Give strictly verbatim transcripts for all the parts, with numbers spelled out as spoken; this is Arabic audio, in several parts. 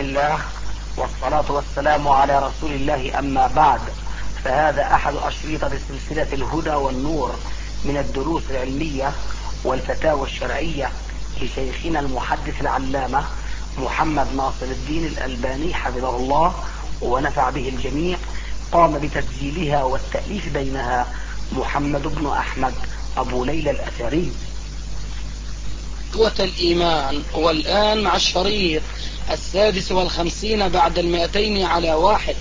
الله والصلاة والسلام على رسول الله، أما بعد، فهذا أحد أشرطة سلسلة الهدى والنور من الدروس العلمية والفتاوى الشرعية لشيخنا المحدث العلامة محمد ناصر الدين الألباني حفظه الله ونفع به الجميع. قام بتسجيلها والتأليف بينها محمد بن أحمد أبو ليلى الأثري. قوة الإيمان. والآن مع الشريط السادس والخمسين بعد المئتين على واحد.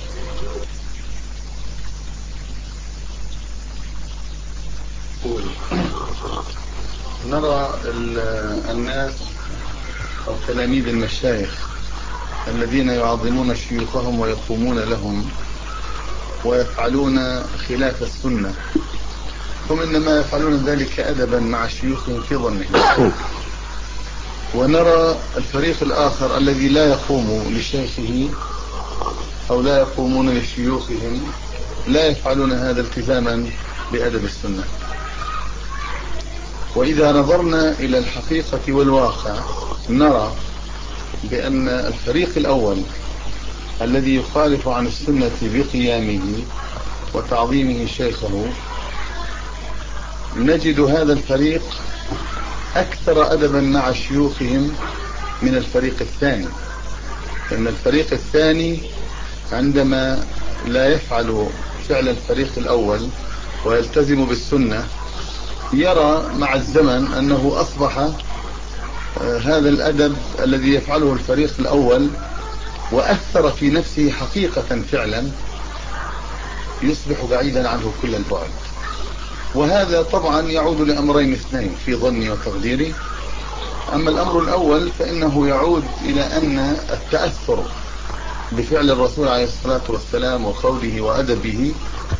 نرى الناس أو تلاميذ المشايخ الذين يعظمون شيوخهم ويقومون لهم ويفعلون خلاف السنة، هم إنما يفعلون ذلك أدبا مع شيوخهم في ظنهم. ونرى الفريق الآخر الذي لا يقوم لشيخه أو لا يقومون لشيوخهم لا يفعلون هذا التزاما بأدب السنة. وإذا نظرنا إلى الحقيقة والواقع نرى بأن الفريق الأول الذي يخالف عن السنة بقيامه وتعظيمه شيخه، نجد هذا الفريق أكثر أدبا مع شيوخهم من الفريق الثاني. إن الفريق الثاني عندما لا يفعل فعل الفريق الأول ويلتزم بالسنة يرى مع الزمن أنه أصبح هذا الأدب الذي يفعله الفريق الأول وأثر في نفسه حقيقة فعلا يصبح بعيدا عنه كل البعد. وهذا طبعا يعود لأمرين اثنين في ظني وتقديري. أما الأمر الأول فإنه يعود إلى أن التأثر بفعل الرسول عليه الصلاة والسلام وقوله وأدبه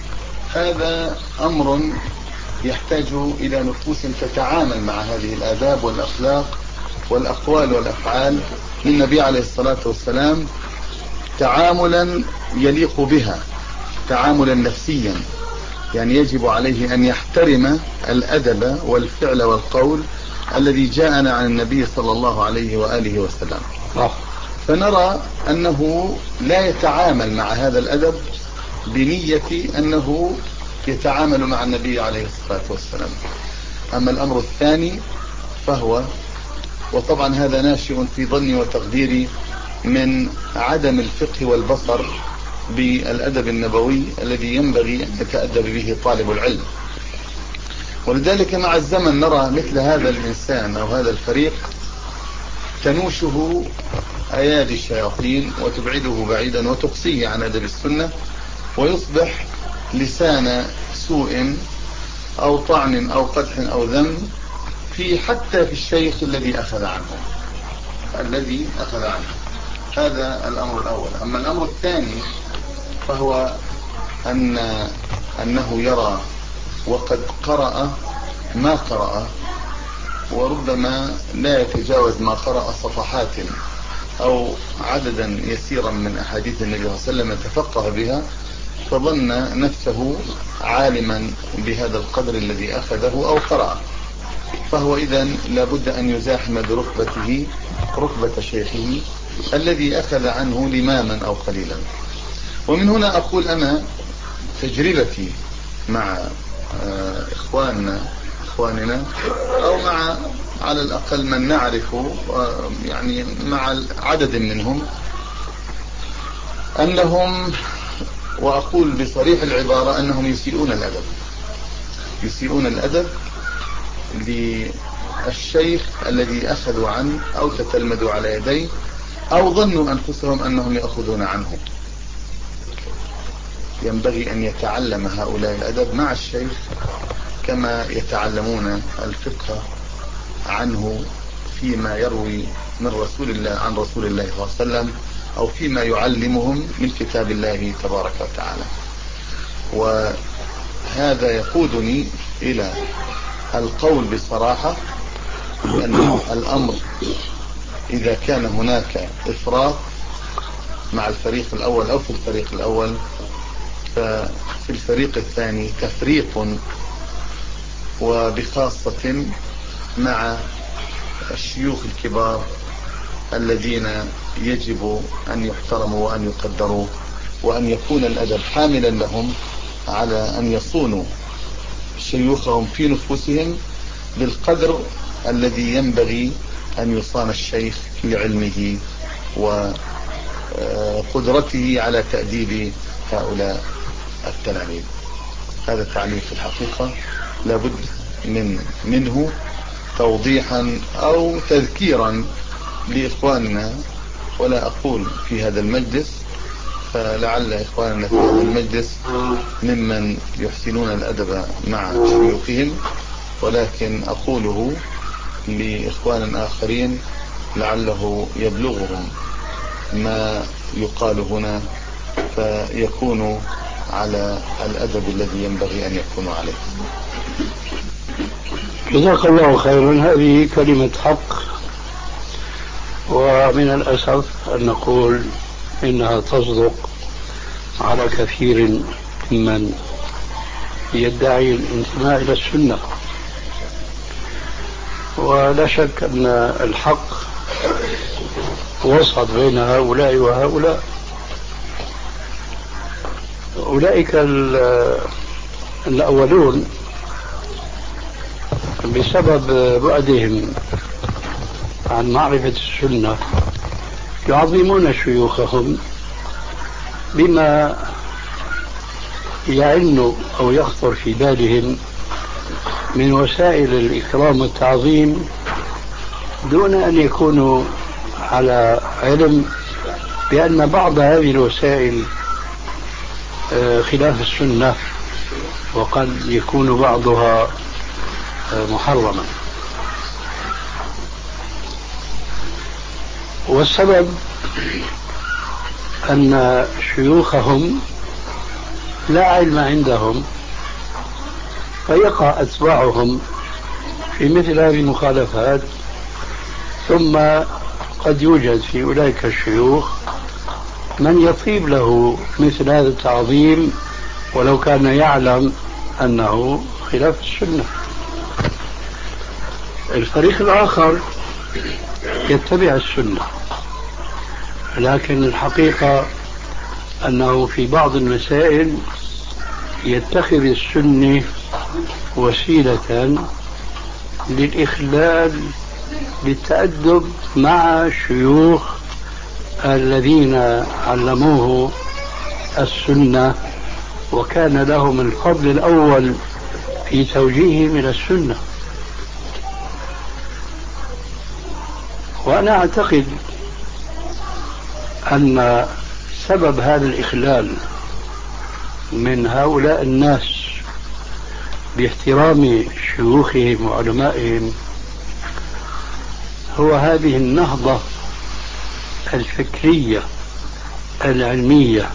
هذا أمر يحتاج إلى نفوس تتعامل مع هذه الآداب والأخلاق والأقوال والأفعال للنبي عليه الصلاة والسلام تعاملا يليق بها، تعاملا نفسيا. يعني يجب عليه أن يحترم الأدب والفعل والقول الذي جاءنا عن النبي صلى الله عليه وآله وسلم. فنرى أنه لا يتعامل مع هذا الأدب بنية أنه يتعامل مع النبي عليه الصلاة والسلام. أما الأمر الثاني فهو، وطبعا هذا ناشئ في ظني وتقديري من عدم الفقه والبصر بالأدب النبوي الذي ينبغي أن يتأدب به طالب العلم. ولذلك مع الزمن نرى مثل هذا الإنسان أو هذا الفريق تنوشه أيادي الشياطين وتبعده بعيدا وتقصيه عن أدب السنة، ويصبح لسان سوء أو طعن أو قدح أو ذم في حتى في الشيخ الذي أخذ عنه الذي أخذ عنه. هذا الأمر الأول. أما الأمر الثاني فهو أن أنه يرى وقد قرأ ما قرأ، وربما لا يتجاوز ما قرأ صفحات أو عددا يسيرا من أحاديث النبي صلى الله عليه وسلم تفقه بها، فظن نفسه عالما بهذا القدر الذي أخذه أو قرأ. فهو إذن لابد أن يزاحم بركبته ركبة شيخه الذي أخذ عنه لماما أو قليلا. ومن هنا أقول أنا تجربتي مع إخواننا إخواننا أو مع على الأقل من نعرف يعني مع عدد منهم أنهم، وأقول بصريح العبارة أنهم يسيئون الأدب يسيئون الأدب للشيخ الذي أخذوا عنه أو تتلمذوا على يديه أو ظنوا أنفسهم أنهم يأخذون عنه. ينبغي أن يتعلم هؤلاء الأدب مع الشيخ كما يتعلمون الفقه عنه فيما يروي من رسول الله عن رسول الله صلى الله عليه وسلم أو فيما يعلمهم من كتاب الله تبارك وتعالى. وهذا يقودني إلى القول بصراحة أن الأمر إذا كان هناك إفراط مع الفريق الأول أو في الفريق الأول، ففي الفريق الثاني تفريط، وبخاصة مع الشيوخ الكبار الذين يجب أن يحترموا وأن يقدروا، وأن يكون الأدب حاملا لهم على أن يصونوا شيوخهم في نفوسهم بالقدر الذي ينبغي أن يصان الشيخ في علمه وقدرته على تأديب هؤلاء التلاميذ. هذا التعليق في الحقيقة لابد من منه توضيحا أو تذكيرا لإخواننا، ولا أقول في هذا المجلس، فلعل إخواننا في هذا المجلس ممن يحسنون الأدب مع شيوخهم، ولكن أقوله لإخوان آخرين لعله يبلغهم ما يقال هنا فيكونوا على الأدب الذي ينبغي أن يكونوا عليه. جزاك الله خيرا. هذه كلمة حق، ومن الأسف أن نقول إنها تصدق على كثير ممن يدعي الانتماء إلى السنة. ولا شك أن الحق وسط بين هؤلاء وهؤلاء. أولئك الأولون بسبب بعدهم عن معرفة السنة يعظمون شيوخهم بما يعن أو يخطر في بالهم من وسائل الإكرام والتعظيم، دون أن يكونوا على علم بأن بعض هذه الوسائل خلاف السنة، وقد يكون بعضها محرما. والسبب أن شيوخهم لا علم عندهم، فيقع أتباعهم في مثل هذه المخالفات. ثم قد يوجد في أولئك الشيوخ من يطيب له مثل هذا التعظيم ولو كان يعلم أنه خلاف السنة. الفريق الآخر يتبع السنة، لكن الحقيقة أنه في بعض المسائل يتخذ السنة وسيلة للإخلال بالتأدب مع شيوخ الذين علموه السنة، وكان لهم الفضل الأول في توجيههم إلى السنة. وأنا أعتقد أن سبب هذا الإخلال من هؤلاء الناس باحترام شيوخهم وعلمائهم هو هذه النهضة الفكرية العلمية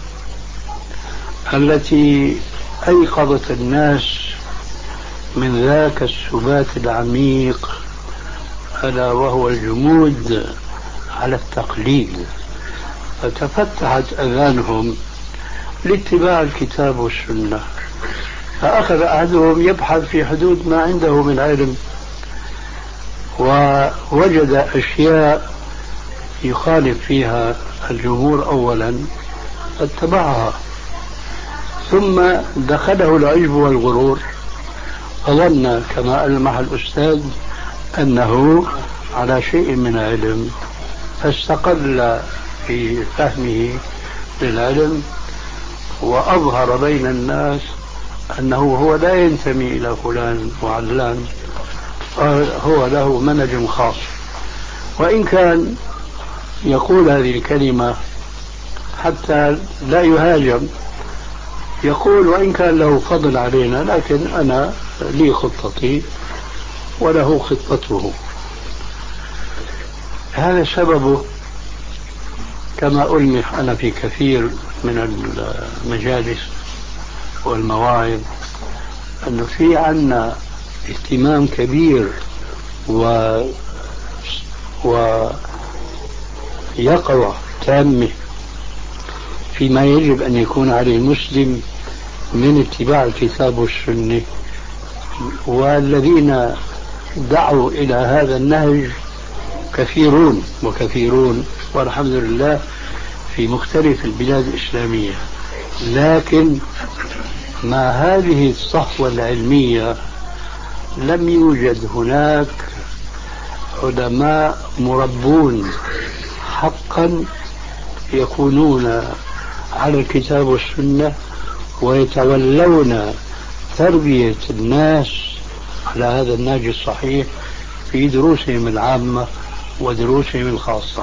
التي أيقظت الناس من ذاك السبات العميق، ألا وهو الجمود على التقليد، فتفتحت أذانهم لاتباع الكتاب والسنة. فأخذ أحدهم يبحث في حدود ما عنده من علم، ووجد أشياء يخالف فيها الجمهور أولا فاتبعها، ثم دخله العجب والغرور، فظن كما ألمح الأستاذ أنه على شيء من علم، فاستقل في فهمه للعلم وأظهر بين الناس أنه هو لا ينتمي إلى فلان وعلان، هو له منهج خاص. وإن كان يقول هذه الكلمة حتى لا يهاجم، يقول وإن كان له فضل علينا لكن أنا لي خطتي وله خطته. هذا سببه كما ألمح أنا في كثير من المجالس والمواعظ أنه في عنا اهتمام كبير و ويقظة تامة فيما يجب أن يكون عليه المسلم من اتباع الكتاب والسنة، والذين دعوا إلى هذا النهج كثيرون وكثيرون والحمد لله في مختلف البلاد الإسلامية. لكن مع هذه الصحوة العلمية لم يوجد هناك علماء مربون حقا يكونون على الكتاب والسنة ويتولون تربية الناس على هذا النهج الصحيح في دروسهم العامة ودروسهم الخاصة.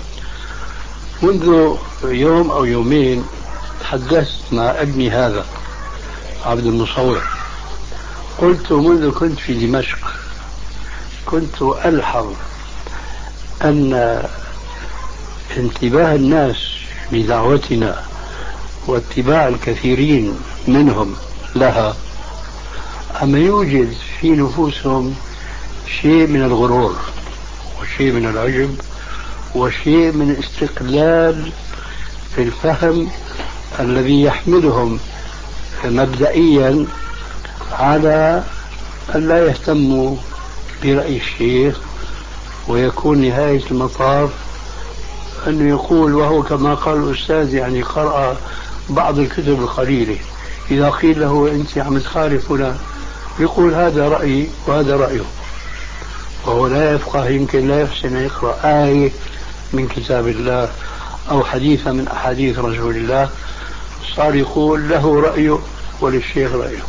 منذ يوم أو يومين تحدثت مع ابني هذا عبد المصور، قلت منذ كنت في دمشق كنت ألحظ أن انتباه الناس لدعوتنا واتباع الكثيرين منهم لها أما يوجد في نفوسهم شيء من الغرور وشيء من العجب وشيء من استقلال في الفهم الذي يحملهم مبدئيا على أن لا يهتموا برأي الشيخ، ويكون نهاية المطاف أنه يقول وهو كما قال الأستاذ يعني قرأ بعض الكتب القليلة، إذا قيل له أنت عم تخالف هنا يقول هذا رأيي وهذا رأيه، وهو لا يفقه يمكن لا يحسن يقرأ آية من كتاب الله أو حديثا من أحاديث رسول الله صار يقول له رأيه وللشيخ رأيه.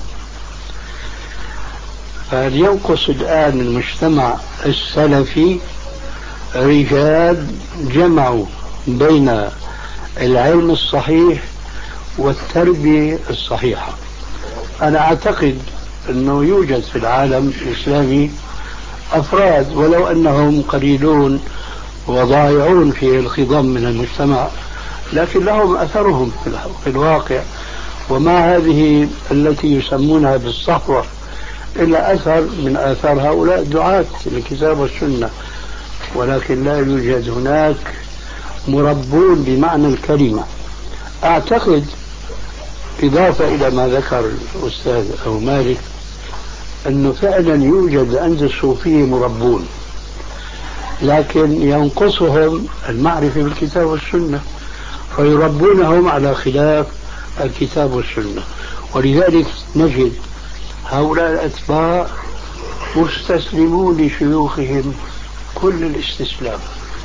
فهل ينقص الآن المجتمع السلفي رجال جمعوا بين العلم الصحيح والتربية الصحيحة؟ أنا أعتقد أنه يوجد في العالم الإسلامي أفراد ولو أنهم قليلون وضائعون في الخضم من المجتمع، لكن لهم أثرهم في الواقع، وما هذه التي يسمونها بالصحوة إلا أثر من آثار هؤلاء الدعاة للكتاب والسنة، ولكن لا يوجد هناك مربون بمعنى الكلمة. أعتقد إضافة إلى ما ذكر الأستاذ أو مالك أنه فعلا يوجد عند الصوفية مربون، لكن ينقصهم المعرفة بالكتاب والسنة فيربونهم على خلاف الكتاب والسنة، ولذلك نجد هؤلاء الأتباع مستسلمون لشيوخهم كل الاستسلام،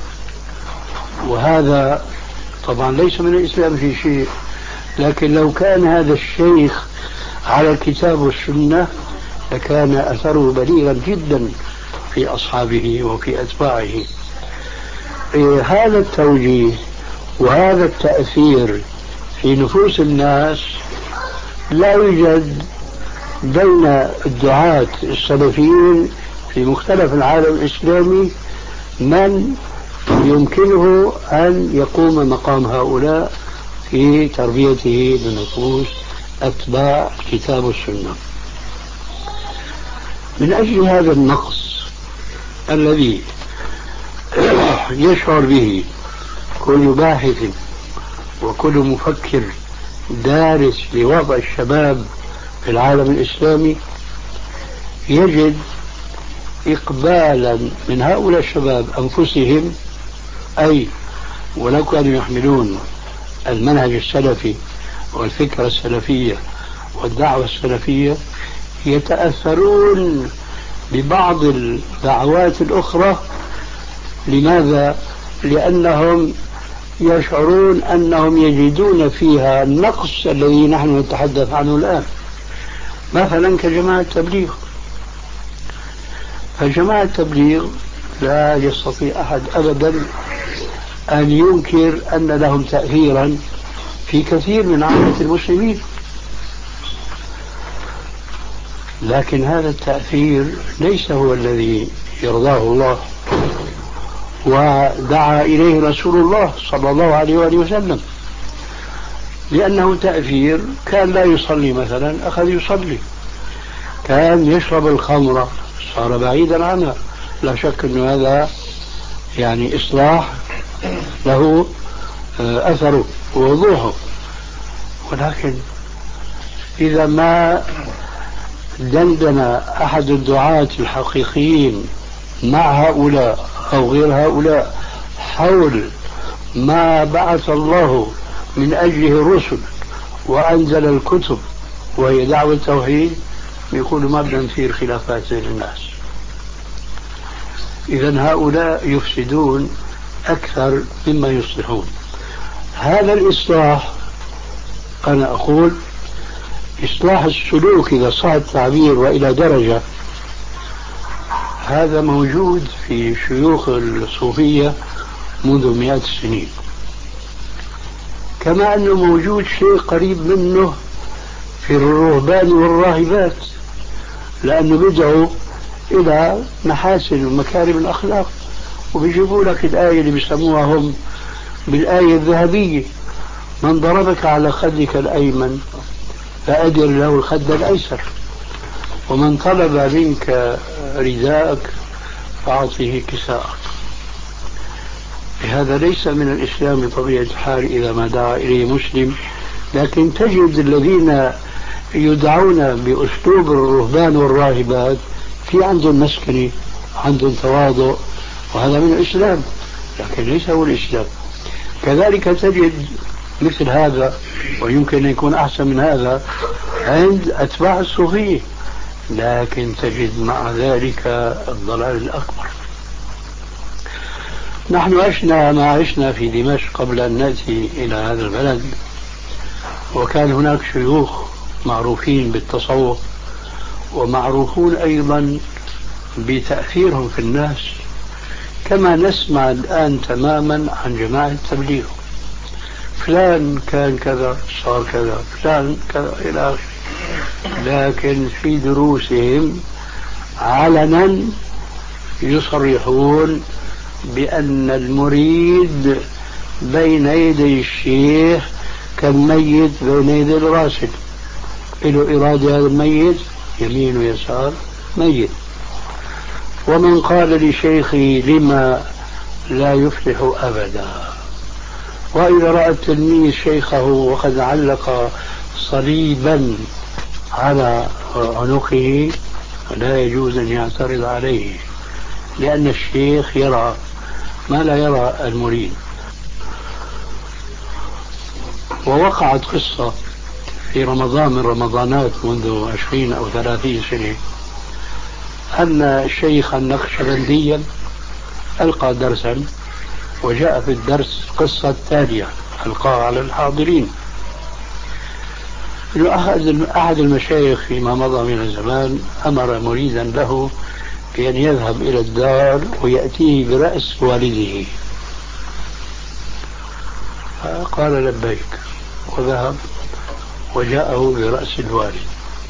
وهذا طبعا ليس من الإسلام في شيء، لكن لو كان هذا الشيخ على الكتاب والسنة لكان أثره بليغا جدا في أصحابه وفي أتباعه. إيه هذا التوجيه وهذا التأثير في نفوس الناس لا يوجد بين الدعاة السلفيين في مختلف العالم الإسلامي من يمكنه أن يقوم مقام هؤلاء في تربيته لنفوس أتباع الكتاب والسنة. من أجل هذا النقص الذي يشعر به كل باحث وكل مفكر دارس لوضع الشباب في العالم الإسلامي، يجد إقبالا من هؤلاء الشباب أنفسهم، أي ولو كانوا يحملون المنهج السلفي والفكرة السلفية والدعوة السلفية، يتأثرون ببعض الدعوات الأخرى. لماذا؟ لأنهم يشعرون أنهم يجدون فيها النقص الذي نحن نتحدث عنه الآن، مثلا كجماعة التبليغ. فجماعة التبليغ لا يستطيع أحد أبدا أن ينكر أن لهم تأثيرا في كثير من عامة المسلمين، لكن هذا التأثير ليس هو الذي يرضاه الله ودعا إليه رسول الله صلى الله عليه وآله وسلم، لأنه تأثير كان لا يصلي مثلا أخذ يصلي، كان يشرب الخمر صار بعيدا عنها، لا شك أن هذا يعني إصلاح له أثره ووضوحه. ولكن إذا ما دندن أحد الدعاة الحقيقيين مع هؤلاء أو غير هؤلاء حول ما بعث الله من أجله الرسل وأنزل الكتب وهي دعوة التوحيد، يقولوا ما بدنا نثير خلافات بين الناس. إذن هؤلاء يفسدون أكثر مما يصلحون. هذا الإصلاح أنا أقول إصلاح السلوك إذا صح التعبير وإلى درجة، هذا موجود في شيوخ الصوفية منذ مئات السنين، كما أنه موجود شيء قريب منه في الرهبان والراهبات، لأنه بدعوا إلى محاسن ومكارم الأخلاق، وبيجيبوا لك الآية اللي بيسموها هم بالآية الذهبية: من ضربك على خدك الأيمن فأدر له الخد الأيسر، ومن طلب منك رداءك فأعطيه كساءك. هذا ليس من الإسلام بطبيعة الحال إذا ما دعا إليه مسلم، لكن تجد الذين يدعون بأسلوب الرهبان والراهبات في عندهم مسكنة، عندهم تواضع، وهذا من الإسلام، لكن ليس هو الإسلام. كذلك تجد مثل هذا، ويمكن أن يكون أحسن من هذا، عند أتباع الصوفية، لكن تجد مع ذلك الضلال الأكبر. نحن عشنا ما عشنا في دمشق قبل أن نأتي إلى هذا البلد، وكان هناك شيوخ معروفين بالتصوف ومعروفون أيضا بتأثيرهم في الناس، كما نسمع الآن تماما عن جماعة التبليغ: فلان كان كذا صار كذا، فلان كذا إلى آخره. لكن في دروسهم علنا يصرحون بأن المريد بين يدي الشيخ كالميت بين يدي الراشد، له إرادة هذا الميت يمين ويسار ميت. ومن قال لشيخي لما لا يفلح أبدا، وإذا رأى التلميذ شيخه وقد علق صليبا على عنقه لا يجوز أن يعترض عليه، لأن الشيخ يرى ما لا يرى المريد. ووقعت قصة في رمضان من رمضانات منذ عشرين أو ثلاثين سنة، أن شيخا نقشبنديا ألقى درسا، وجاء في الدرس قصة تالية ألقاها على الحاضرين: أحد المشايخ فيما مضى من الزمان أمر مريدا له بأن يذهب إلى الدار ويأتيه برأس والده، فقال لبيك، وذهب وجاءه برأس الوالد.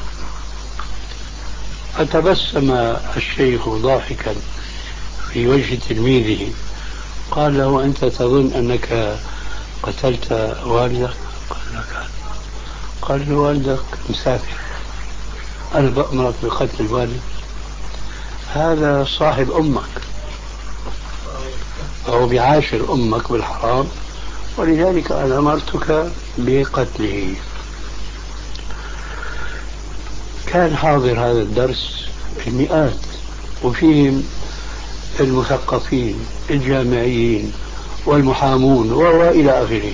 فتبسم الشيخ ضاحكا في وجه تلميذه، قال له: أنت تظن أنك قتلت والدك؟ قال لك. قال له: والدك مسافر، أنا بأمرك بقتل الوالد؟ هذا صاحب أمك أو بعاشر أمك بالحرام، ولذلك أنا أمرتك بقتله. كان حاضر هذا الدرس المئات، وفيهم المثقفين الجامعيين والمحامون وإلى آخره،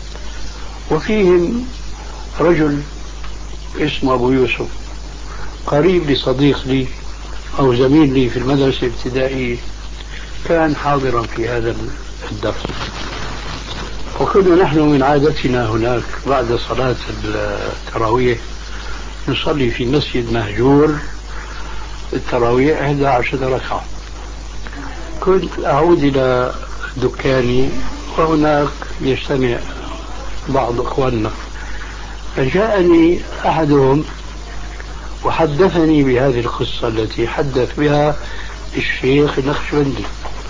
وفيهم رجل اسمه أبو يوسف قريب لصديق لي أو زميل لي في المدرسة الابتدائية، كان حاضرا في هذا الدرس. وكنا نحن من عادتنا هناك بعد صلاة التراويح نصلي في مسجد مهجور التراويح إحدى عشرة ركعة. كنت أعود إلى دكاني وهناك يجتمع بعض إخواننا، فجاءني أحدهم وحدثني بهذه القصة التي حدث بها الشيخ النقشبندي.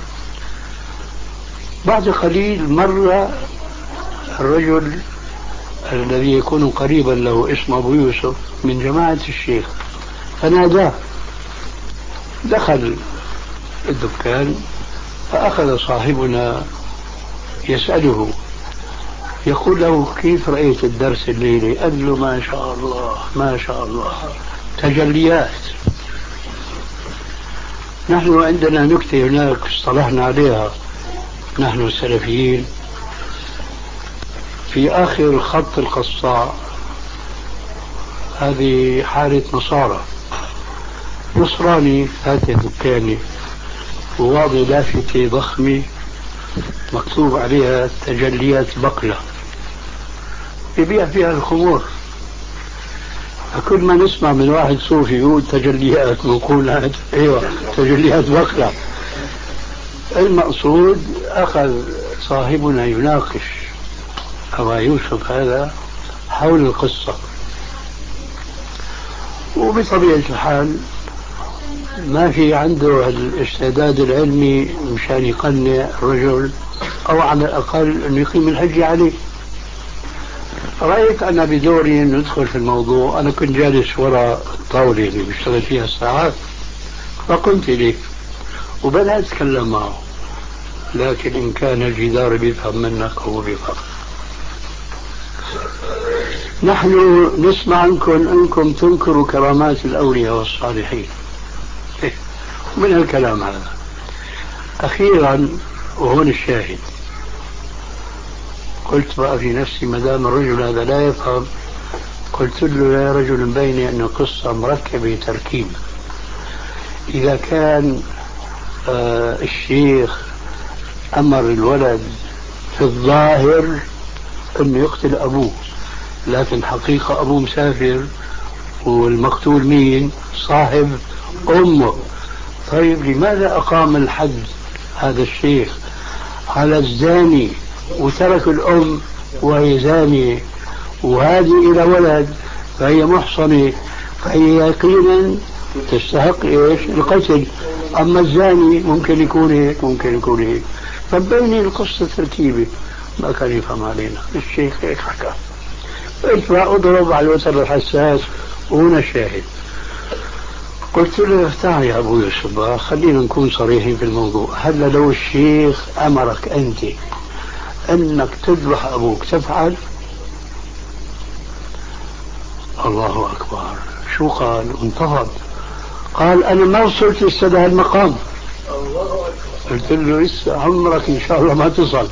بعد قليل مر الرجل الذي يكون قريبا له اسمه أبو يوسف من جماعة الشيخ، فناداه. دخل الدكان فأخذ صاحبنا يسأله، يقول له: كيف رأيت الدرس الليلة؟ قال له: ما شاء الله ما شاء الله، تجليات. نحن عندنا نكتة هناك اصطلحنا عليها نحن السلفيين: في آخر خط القصاء هذه حالة نصارى، نصراني فاتح دكاني وواضع لافتة ضخمة مكتوب عليها تجليات بقلة، يبيع فيها الخمور. كل ما نسمع من واحد صوفي يقول تجليات مقولات، ايوه تجليات بقلة. المقصود أخذ صاحبنا يناقش أبا يوسف هذا حول القصة، وبطبيعة الحال ما في عنده الاستعداد العلمي مشان يقنع الرجل أو على الأقل أن يقيم الحجة عليه. رأيت أنا بدوري أن ندخل في الموضوع. أنا كنت جالس وراء الطاولة اللي بيشتغل فيها الساعات، فقمت إليه وبدأت أتكلم معه، لكن إن كان الجدار بيفهم منك هو بيفهم. نحن نسمع عنكم أنكم تنكروا كرامات الأولياء والصالحين من الكلام هذا. أخيرا وهون الشاهد، قلت بقى في نفسي ما دام الرجل هذا لا يفهم، قلت له يا رجل بيني أن القصة مركبة تركيب. إذا كان آه الشيخ أمر الولد في الظاهر أنه يقتل أبوه، لكن حقيقة أبوه مسافر والمقتول مين؟ صاحب أمه. طيب لماذا أقام الحد هذا الشيخ على الزاني وترك الأم وهي زانية، وهذه إلى ولد فهي محصنة، فهي يقينا تستحق إيش؟ القتل. أما الزاني ممكن يكون هيك ممكن يكون هيك. فبيني القصة تركيبة ما كان يفهم علينا. الشيخ هيك حكى، قلت لا أضرب على الوتر الحساس وهنا الشاهد. قلت له تعال يا أبو يوسف خلينا نكون صريحين في الموضوع. هلا لو الشيخ أمرك أنت أنك تذبح أبوك تفعل؟ الله أكبر. شو قال؟ انتفض. قال أنا ما وصلت لسه هالمقام. قلت له لسه عمرك إن شاء الله ما تصل.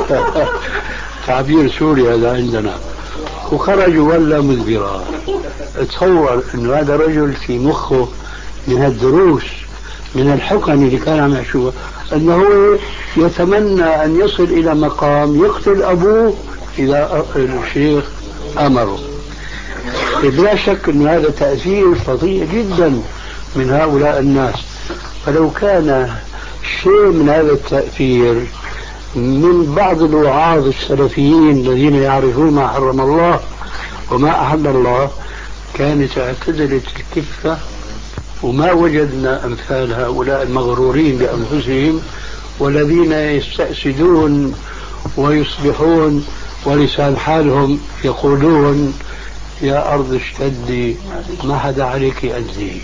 تعبير سوري هذا عندنا. وخرج ولا مدبرا. تصور أنه هذا رجل في مخه من الدروس من الحقن اللي كان عم يحشوها أنه يتمنى أن يصل إلى مقام يقتل أبوه إذا الشيخ أمره. بلا شك أن هذا تأثير فظيع جدا من هؤلاء الناس. فلو كان شيء من هذا التأثير من بعض الوعاظ السلفيين الذين يعرفون ما حرم الله وما أحل الله كانت اعتدلت الكفة، وما وجدنا أمثال هؤلاء المغرورين بأنفسهم والذين يستأسدون ويصبحون ولسان حالهم يقولون يا أرض اشتدي ما حدا عليك أجزي.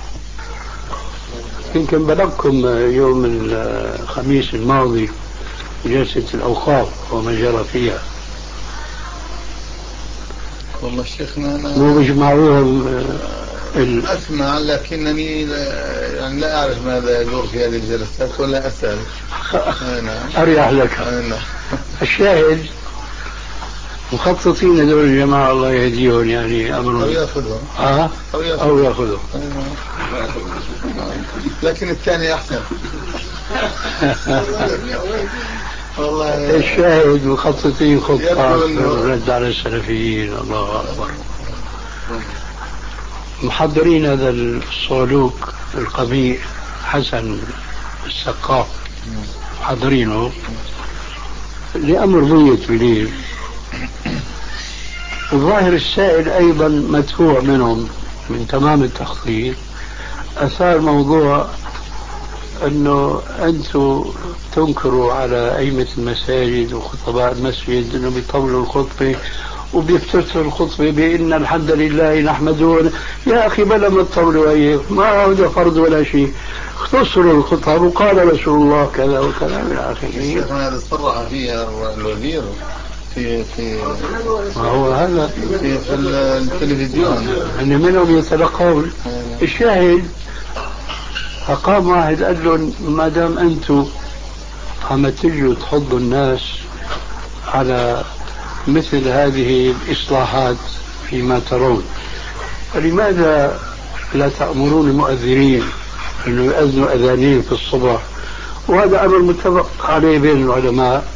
يمكن بلغكم يوم الخميس الماضي جلسة الأوقاف وما جرى فيها. والله شيخنا أنا مو بيجمعوهم ال... أسمع لكنني يعني لا أعرف ماذا يدور في هذه الجلسات ولا أسأل. أريح لك. الشاهد مخططين هذول الجماعة الله يهديهم يعني أمرهم أو يأخذهم آه؟ أو يأخذهم لكن الثاني أحسن. والله الشاهد مخططين خطة الرد على السلفيين. الله أكبر. محضرين هذا الصولوك القبيح حسن السقاف محضرينه لأمر ضيق بليل. الظاهر السائل أيضا مدفوع منهم من تمام التخطيط. أثار موضوع أنه أنتم تنكروا على أئمة المساجد وخطباء المسجد أنه بيطولوا الخطبة وبيفتتحوا الخطبة بأن الحمد لله نحمده. يا أخي بلا ما تطولوا أيه ما هذا فرض ولا شيء، اختصروا الخطب وقال رسول الله كذا وكذا من آخره. هذا صرح فيها الوزير في في ما هو هذا في, في التلفزيون أن منهم يتلقون. الشاهد فقام واحد قال له ما دام أنتم عم تجوا تحضوا الناس على مثل هذه الإصلاحات فيما ترون، فلماذا لا تأمرون المؤذنين أنه يؤذنوا أذانين في الصبح؟ وهذا أمر متفق عليه بين العلماء.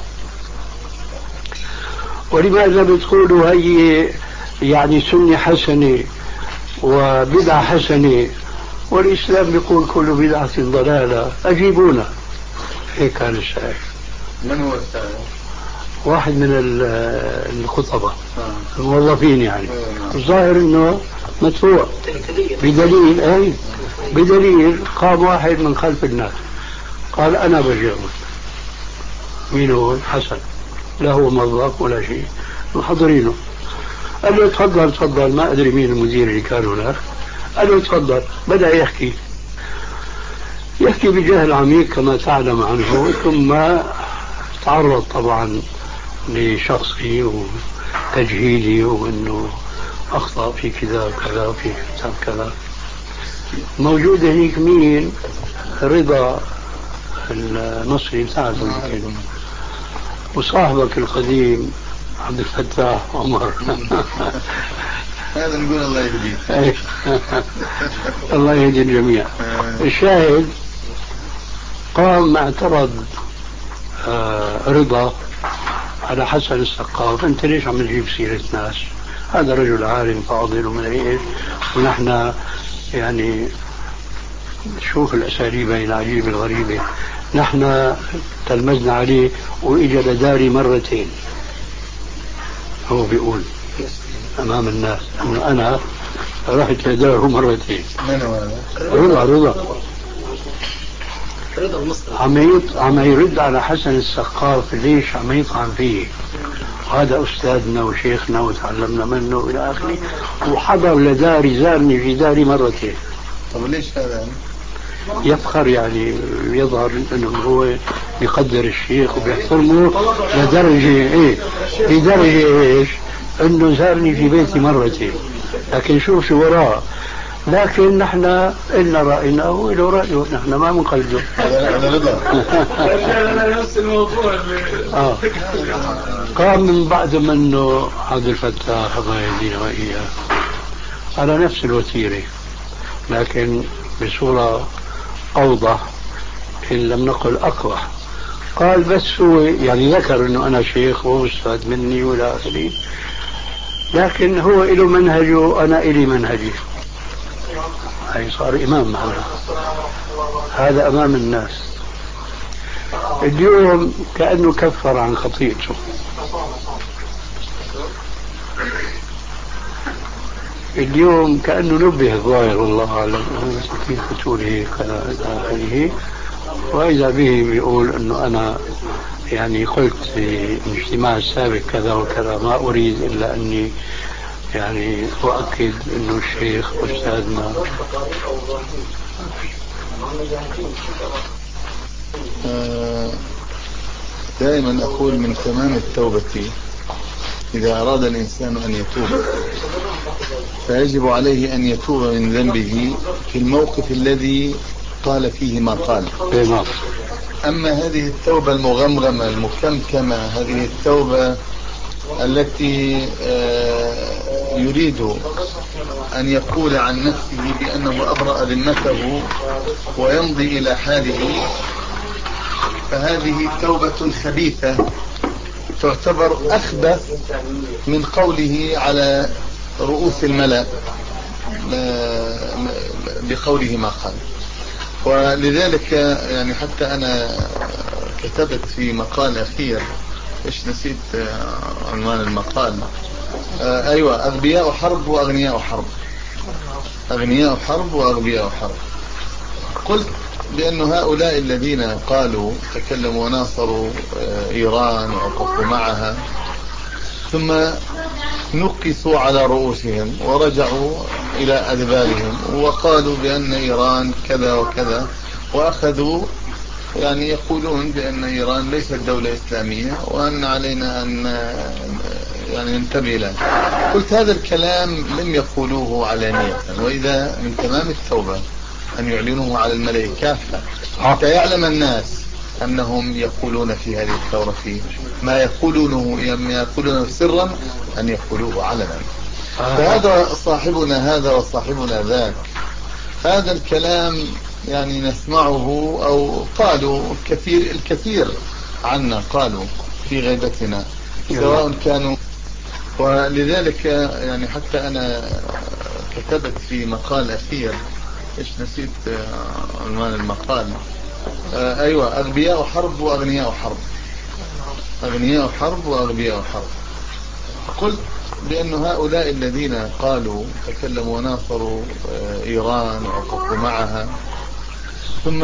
ولماذا بتقولوا هي يعني سنة حسنة وبدعة حسنة والإسلام بيقول كل بدعة ضلالة؟ أجيبونا. هيك كان الشاعر. من هو السائل؟ واحد من الخطباء الموظفين يعني. الظاهر انه مدفوع بدليل اي بدليل قام واحد من خلف الناس قال انا بجاوب. مين هو؟ حسن، لا هو موظف ولا شيء، محضرينه. قال له تفضل تفضل، ما ادري مين المدير اللي كان هناك. قال له تفضل. بدا يحكي يحكي بجهل عميق كما تعلم عنه، ثم تعرض طبعا لشخصي وتجهيلي وانه اخطا في كذا وكذا وفي كتاب كذا. موجود هنيك مين؟ رضا المصري بتاعته وصاحبك القديم عبد الفتاح عمر. هذا نقول الله يهديه. الله يهدي الجميع. الشاهد قام اعترض آه رضا على حسن السقاف، انت ليش عم تجيب سيرة ناس؟ هذا رجل عالم فاضل ومن ايش، ونحن يعني شوف الاساليب العجيبة الغريبة. نحن تلمذنا عليه واجى لداري مرتين. هو بيقول امام الناس انه انا رحت لداره مرتين. من هو هذا؟ رضا رضا رضا المصري عم عم يرد على حسن السقاف. ليش عم يطعن فيه؟ هذا أستاذنا وشيخنا وتعلمنا منه إلى آخره، وحضر لداري، زارني في داري مرتين. طب ليش هذا؟ يفخر يعني، يظهر أنه هو يقدر الشيخ وبيحترمه لدرجة إيه، لدرجة إيش أنه زارني في بيتي مرتين. لكن شوف شو وراه. لكن نحن إلنا رأينا وإله رأيه، نحن ما منقلده. هذا رضا. نفس الموضوع. آه. قام من بعد منه عبد الفتاح الله يهدينا وإياه على نفس الوتيرة، لكن بصورة أوضح إن لم نقل أقبح. قال بس هو يعني ذكر أنه أنا شيخ وأستاذ مني ولا آخره، لكن هو له منهجه وأنا إلي منهجي. هي صار إمام معنا. هذا أمام الناس. اليوم كأنه كفر عن خطيئته. اليوم كأنه نبه الظاهر والله أعلم كيف تقول هيك آخره. وإذا به بيقول أنه أنا يعني قلت في الاجتماع السابق كذا وكذا، ما أريد إلا أني يعني أؤكد أنه الشيخ أستاذنا. دائما أقول من تمام التوبة إذا أراد الإنسان أن يتوب فيجب عليه أن يتوب من ذنبه في الموقف الذي قال فيه ما قال. أما هذه التوبة المغمغمة المكمكمة، هذه التوبة التي يريد أن يقول عن نفسه بأنه أبرأ ذمته ويمضي إلى حاله، فهذه توبة خبيثة تعتبر أخبث من قوله على رؤوس الملأ بقوله ما قال. ولذلك يعني حتى أنا كتبت في مقال أخير، إيش نسيت عنوان المقال، آه أيوة، أغبياء حرب وأغنياء حرب. أغنياء حرب وأغبياء حرب. قلت بأن هؤلاء الذين قالوا تكلموا وناصروا إيران ووقفوا معها ثم نقصوا على رؤوسهم ورجعوا إلى أدبارهم وقالوا بأن إيران كذا وكذا، وأخذوا يعني يقولون بأن إيران ليست دولة إسلامية وأن علينا أن يعني ننتبه له. قلت هذا الكلام لم يقولوه علانية، وإذا من تمام التوبة أن يعلنوه على الملأ كافة حتى يعلم الناس أنهم يقولون في هذه الثورة ما يقولونه ما يقولونه سرا أن يقولوه علنا. فهذا صاحبنا هذا وصاحبنا ذاك، هذا الكلام يعني نسمعه أو قالوا كثير الكثير عنا، قالوا في غيبتنا سواء كانوا. ولذلك يعني حتى أنا كتبت في مقال أخير، إيش نسيت عنوان المقال، آه أيوة، أغبياء حرب وأغنياء حرب، أغنياء حرب وأغبياء حرب. قلت بأن هؤلاء الذين قالوا تكلموا وناصروا آه إيران ووقفوا معها، ثم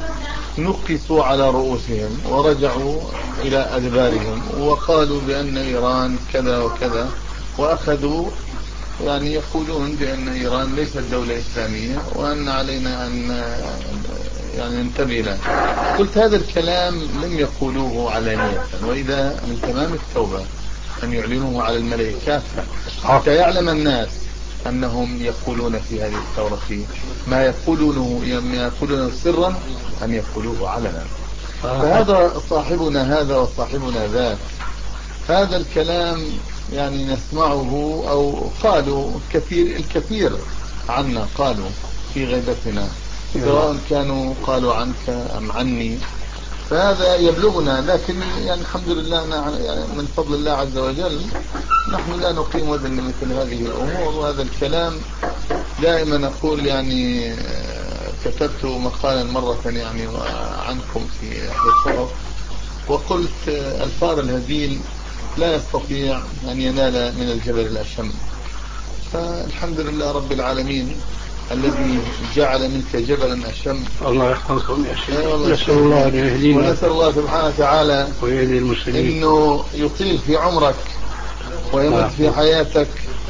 نقصوا على رؤوسهم ورجعوا إلى أدبارهم وقالوا بأن إيران كذا وكذا، وأخذوا يعني يقولون بأن إيران ليست دولة إسلامية وأن علينا أن يعني ننتبه له. قلت هذا الكلام لم يقولوه علانية، وإذا من تمام التوبة أن يعلنوه على الملأ كافة حتى يعلم الناس أنهم يقولون في هذه الثورة ما يقولونه ما يقولونه سرا أن يقولوه علنا. فهذا صاحبنا هذا وصاحبنا ذاك، هذا الكلام يعني نسمعه أو قالوا كثير الكثير عنا، قالوا في غيبتنا سواء كانوا قالوا عنك أم عني، فهذا يبلغنا. لكن يعني الحمد لله يعني من فضل الله عز وجل نحن لا نقيم وزن مثل هذه الأمور. وهذا الكلام دائما أقول، يعني كتبت مقالا مرة يعني عنكم في أحد الصحف وقلت الفار الهزيل لا يستطيع أن ينال من الجبل الأشم. فالحمد لله رب العالمين الذي جعل منك جبلا أشم. الله يحفظكم يا شيخ. نسأل الله أن يهدينا، ونسأل الله سبحانه وتعالى ويهدي المسلمين، إنه يطيل في عمرك ويمد في حياتك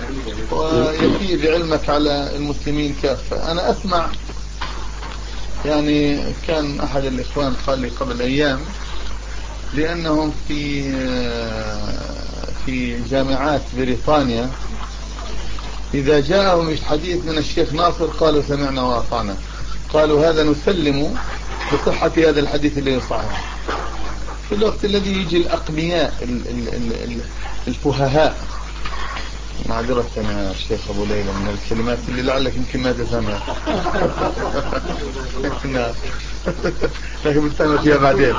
ويفي بعلمك على المسلمين كافة. أنا أسمع يعني كان أحد الإخوان قال لي قبل أيام لأنهم في في جامعات بريطانيا إذا جاءهم الحديث من الشيخ ناصر قالوا سمعنا وأطعنا، قالوا هذا نسلم بصحة هذا الحديث اللي يصحح. في الوقت الذي يجي الأقنياء الفههاء، معذرة أنا الشيخ أبو ليلى من الكلمات اللي لعلك يمكن ما تفهمها لكن بتفهم فيها بعدين.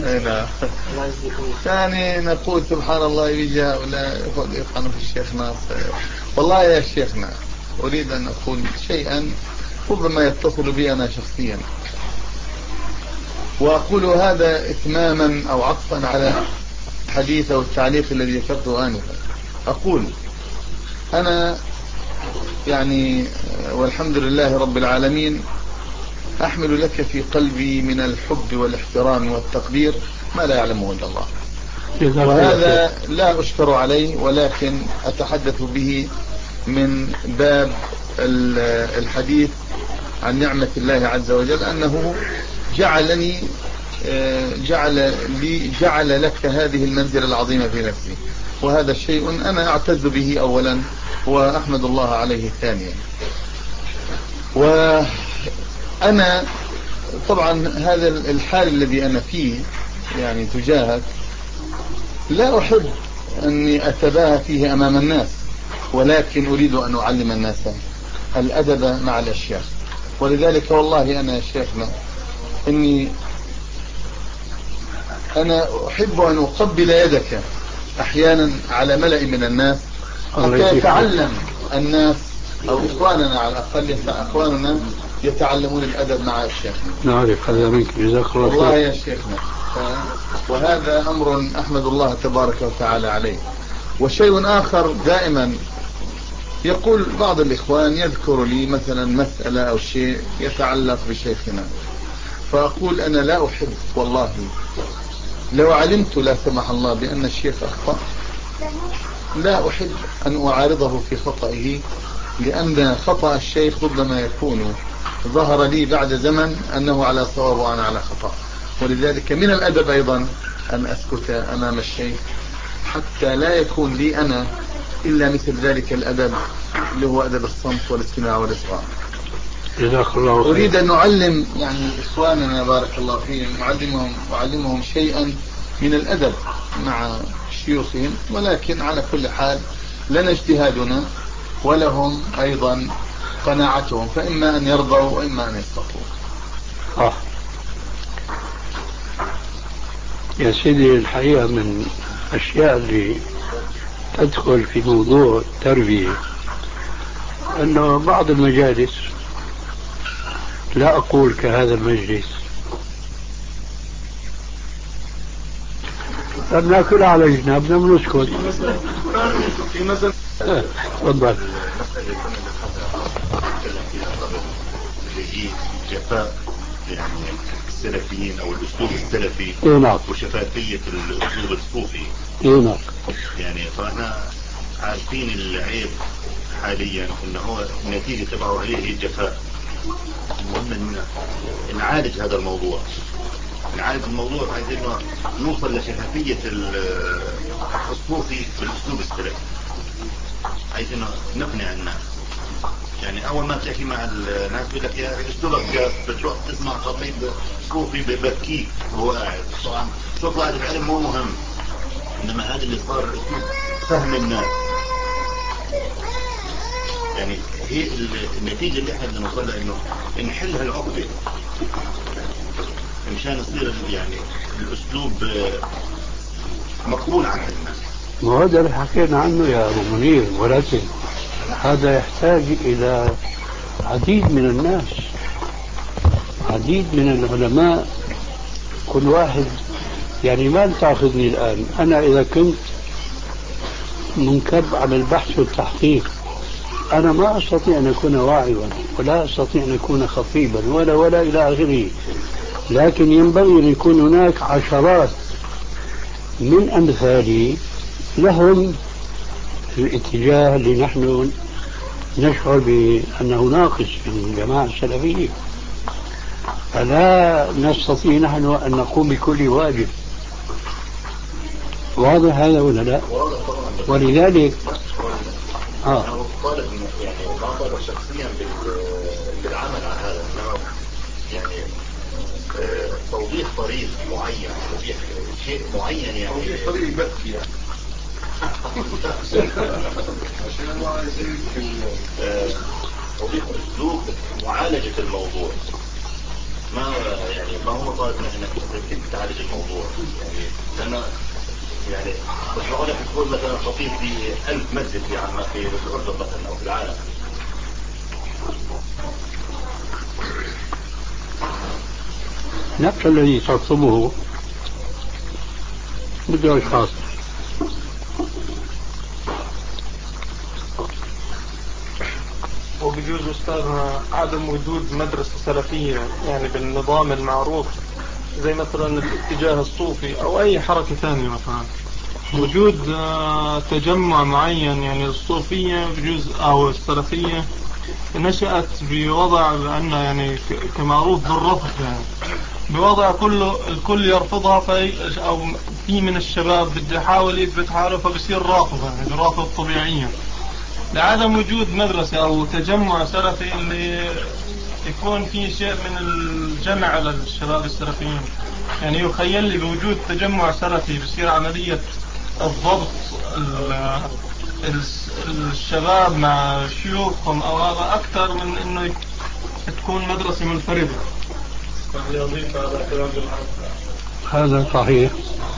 ثاني نقول سبحان الله يجي هؤلاء يطعنوا في الشيخ ناصر. والله يا شيخنا أريد أن أقول شيئا ربما يتصل بي أنا شخصيا، وأقول هذا إتماما أو عطفا على حديث أو التعليق الذي ذكرته آنفا. أقول أنا يعني والحمد لله رب العالمين أحمل لك في قلبي من الحب والاحترام والتقدير ما لا يعلمه إلا الله، وهذا لا أشكر عليه، ولكن أتحدث به من باب الحديث عن نعمة الله عز وجل، أنه جعلني جعل لي جعل لك هذه المنزلة العظيمة في نفسي، وهذا الشيء أنا أعتز به أولا وأحمد الله عليه ثانيا. وأنا طبعا هذا الحال الذي أنا فيه يعني تجاهك لا أحب أني أتباهى فيه أمام الناس، ولكن أريد أن أعلم الناس الأدب مع الأشياء. ولذلك والله أنا يا شيخنا إني أنا أحب أن أقبل يدك أحيانا على ملأ من الناس حتى يتعلم الناس أو إخواننا على الأقل إخواننا يتعلمون الأدب مع شيخنا. نعرف هذا منك، جزاك الله خير. والله يا شيخنا، وهذا أمر أحمد الله تبارك وتعالى عليه. وشيء آخر دائما يقول بعض الإخوان يذكر لي مثلا مسألة أو شيء يتعلق بشيخنا، فأقول أنا لا أحب والله لو علمت لا سمح الله بأن الشيخ أخطأ لا أحب أن أعارضه في خطئه، لأن خطأ الشيخ ربما يكون ظهر لي بعد زمن أنه على صواب وأنا على خطأ. ولذلك من الأدب أيضا أن أسكت أمام الشيخ حتى لا يكون لي أنا إلا مثل ذلك الأدب اللي هو أدب الصمت والاستماع والإصغاء. جزاك الله خير. أريد أن نعلم يعني إخواننا بارك الله فيهم، أعلمهم أعلمهم شيئا من الأدب مع شيوخهم، ولكن على كل حال لنا اجتهادنا ولهم أيضا قناعتهم، فإما أن يرضوا وإما أن يسقطوا. آه. يا سيدي الحقيقة من الأشياء اللي تدخل في موضوع التربية أنه بعض المجالس، لا أقول كهذا المجلس، بناكل على جنابنا بنسكت. في مثل تفضل. المسألة اللي كنا نتكلم فيها قبل اللي هي جفاء يعني السلفيين او الاسلوب السلفي نعم. وشفافية الاسلوب الصوفي. نعم. يعني فاحنا عارفين العيب حاليا انه هو النتيجة تبعه عليه هي الجفاء. المهم ان نعالج هذا الموضوع، نعالج الموضوع بحيث انه نوصل لشفافية الصوفي بالاسلوب السلفي، بحيث انه نقنع الناس. يعني اول ما تحكي مع الناس بيقول لك يا اسلوبك جاف، بتروح تسمع خطيب صوفي ببكيك وهو قاعد. طبعا صوت قاعد العلم مو مهم، انما هذا اللي صار اسلوب فهم الناس. يعني هي النتيجة اللي احنا بدنا نوصل لها انه نحل هالعقدة مشان يصير يعني الاسلوب مقبول عند الناس. وهذا اللي حكينا عنه يا أبو منير، ولكن هذا يحتاج إلى عديد من الناس، عديد من العلماء، كل واحد. يعني ما تأخذني الآن أنا إذا كنت منكب على البحث والتحقيق، أنا ما أستطيع أن أكون واعظا ولا أستطيع أن أكون خطيبا ولا ولا إلى آخره، لكن ينبغي أن يكون هناك عشرات من أمثالي لهم الاتجاه اللي نحن نشعر بأنه ناقص في الجماعة السلفية، فلا نستطيع نحن أن نقوم بكل واجب. واضح هذا ولا لا؟ ولذلك اه انا طالب يعني ما طالب شخصيا بالعمل على هذا، انما يعني آه توضيح طريق معين، توضيح شيء معين، يعني توضيح طريق بس يعني عشان ما يصير توضيح اسلوب معالجة الموضوع. ما يعني ما هو طالب انك انت تعالج الموضوع، يعني لان يعني مش معقول تكون مثلا خطيب في ألف مسجد في عمان في الأردن مثلا أو في العالم. نفس الذي تطلبه بده أشخاص. وبيجوز أستاذنا عدم وجود مدرسة سلفية يعني بالنظام المعروف، زي مثلا الاتجاه الصوفي أو أي حركة ثانية، مثلا وجود تجمع معين يعني الصوفية بجوز أو السلفية نشأت بوضع بأن يعني كمعروف بالرفض، يعني بوضع كله الكل يرفضها، في أو في من الشباب بده يحاول يثبت حاله فبصير رافض، يعني رافض طبيعيا، لعدم وجود مدرسة أو تجمع سلفي اللي يكون في شيء من الجمع على الشباب السلفيين. يعني يخيل لي بوجود تجمع سلفي بصير عملية الضبط الشباب مع شيوخهم أو هذا أكثر من إنه تكون مدرسة منفردة. هذا صحيح.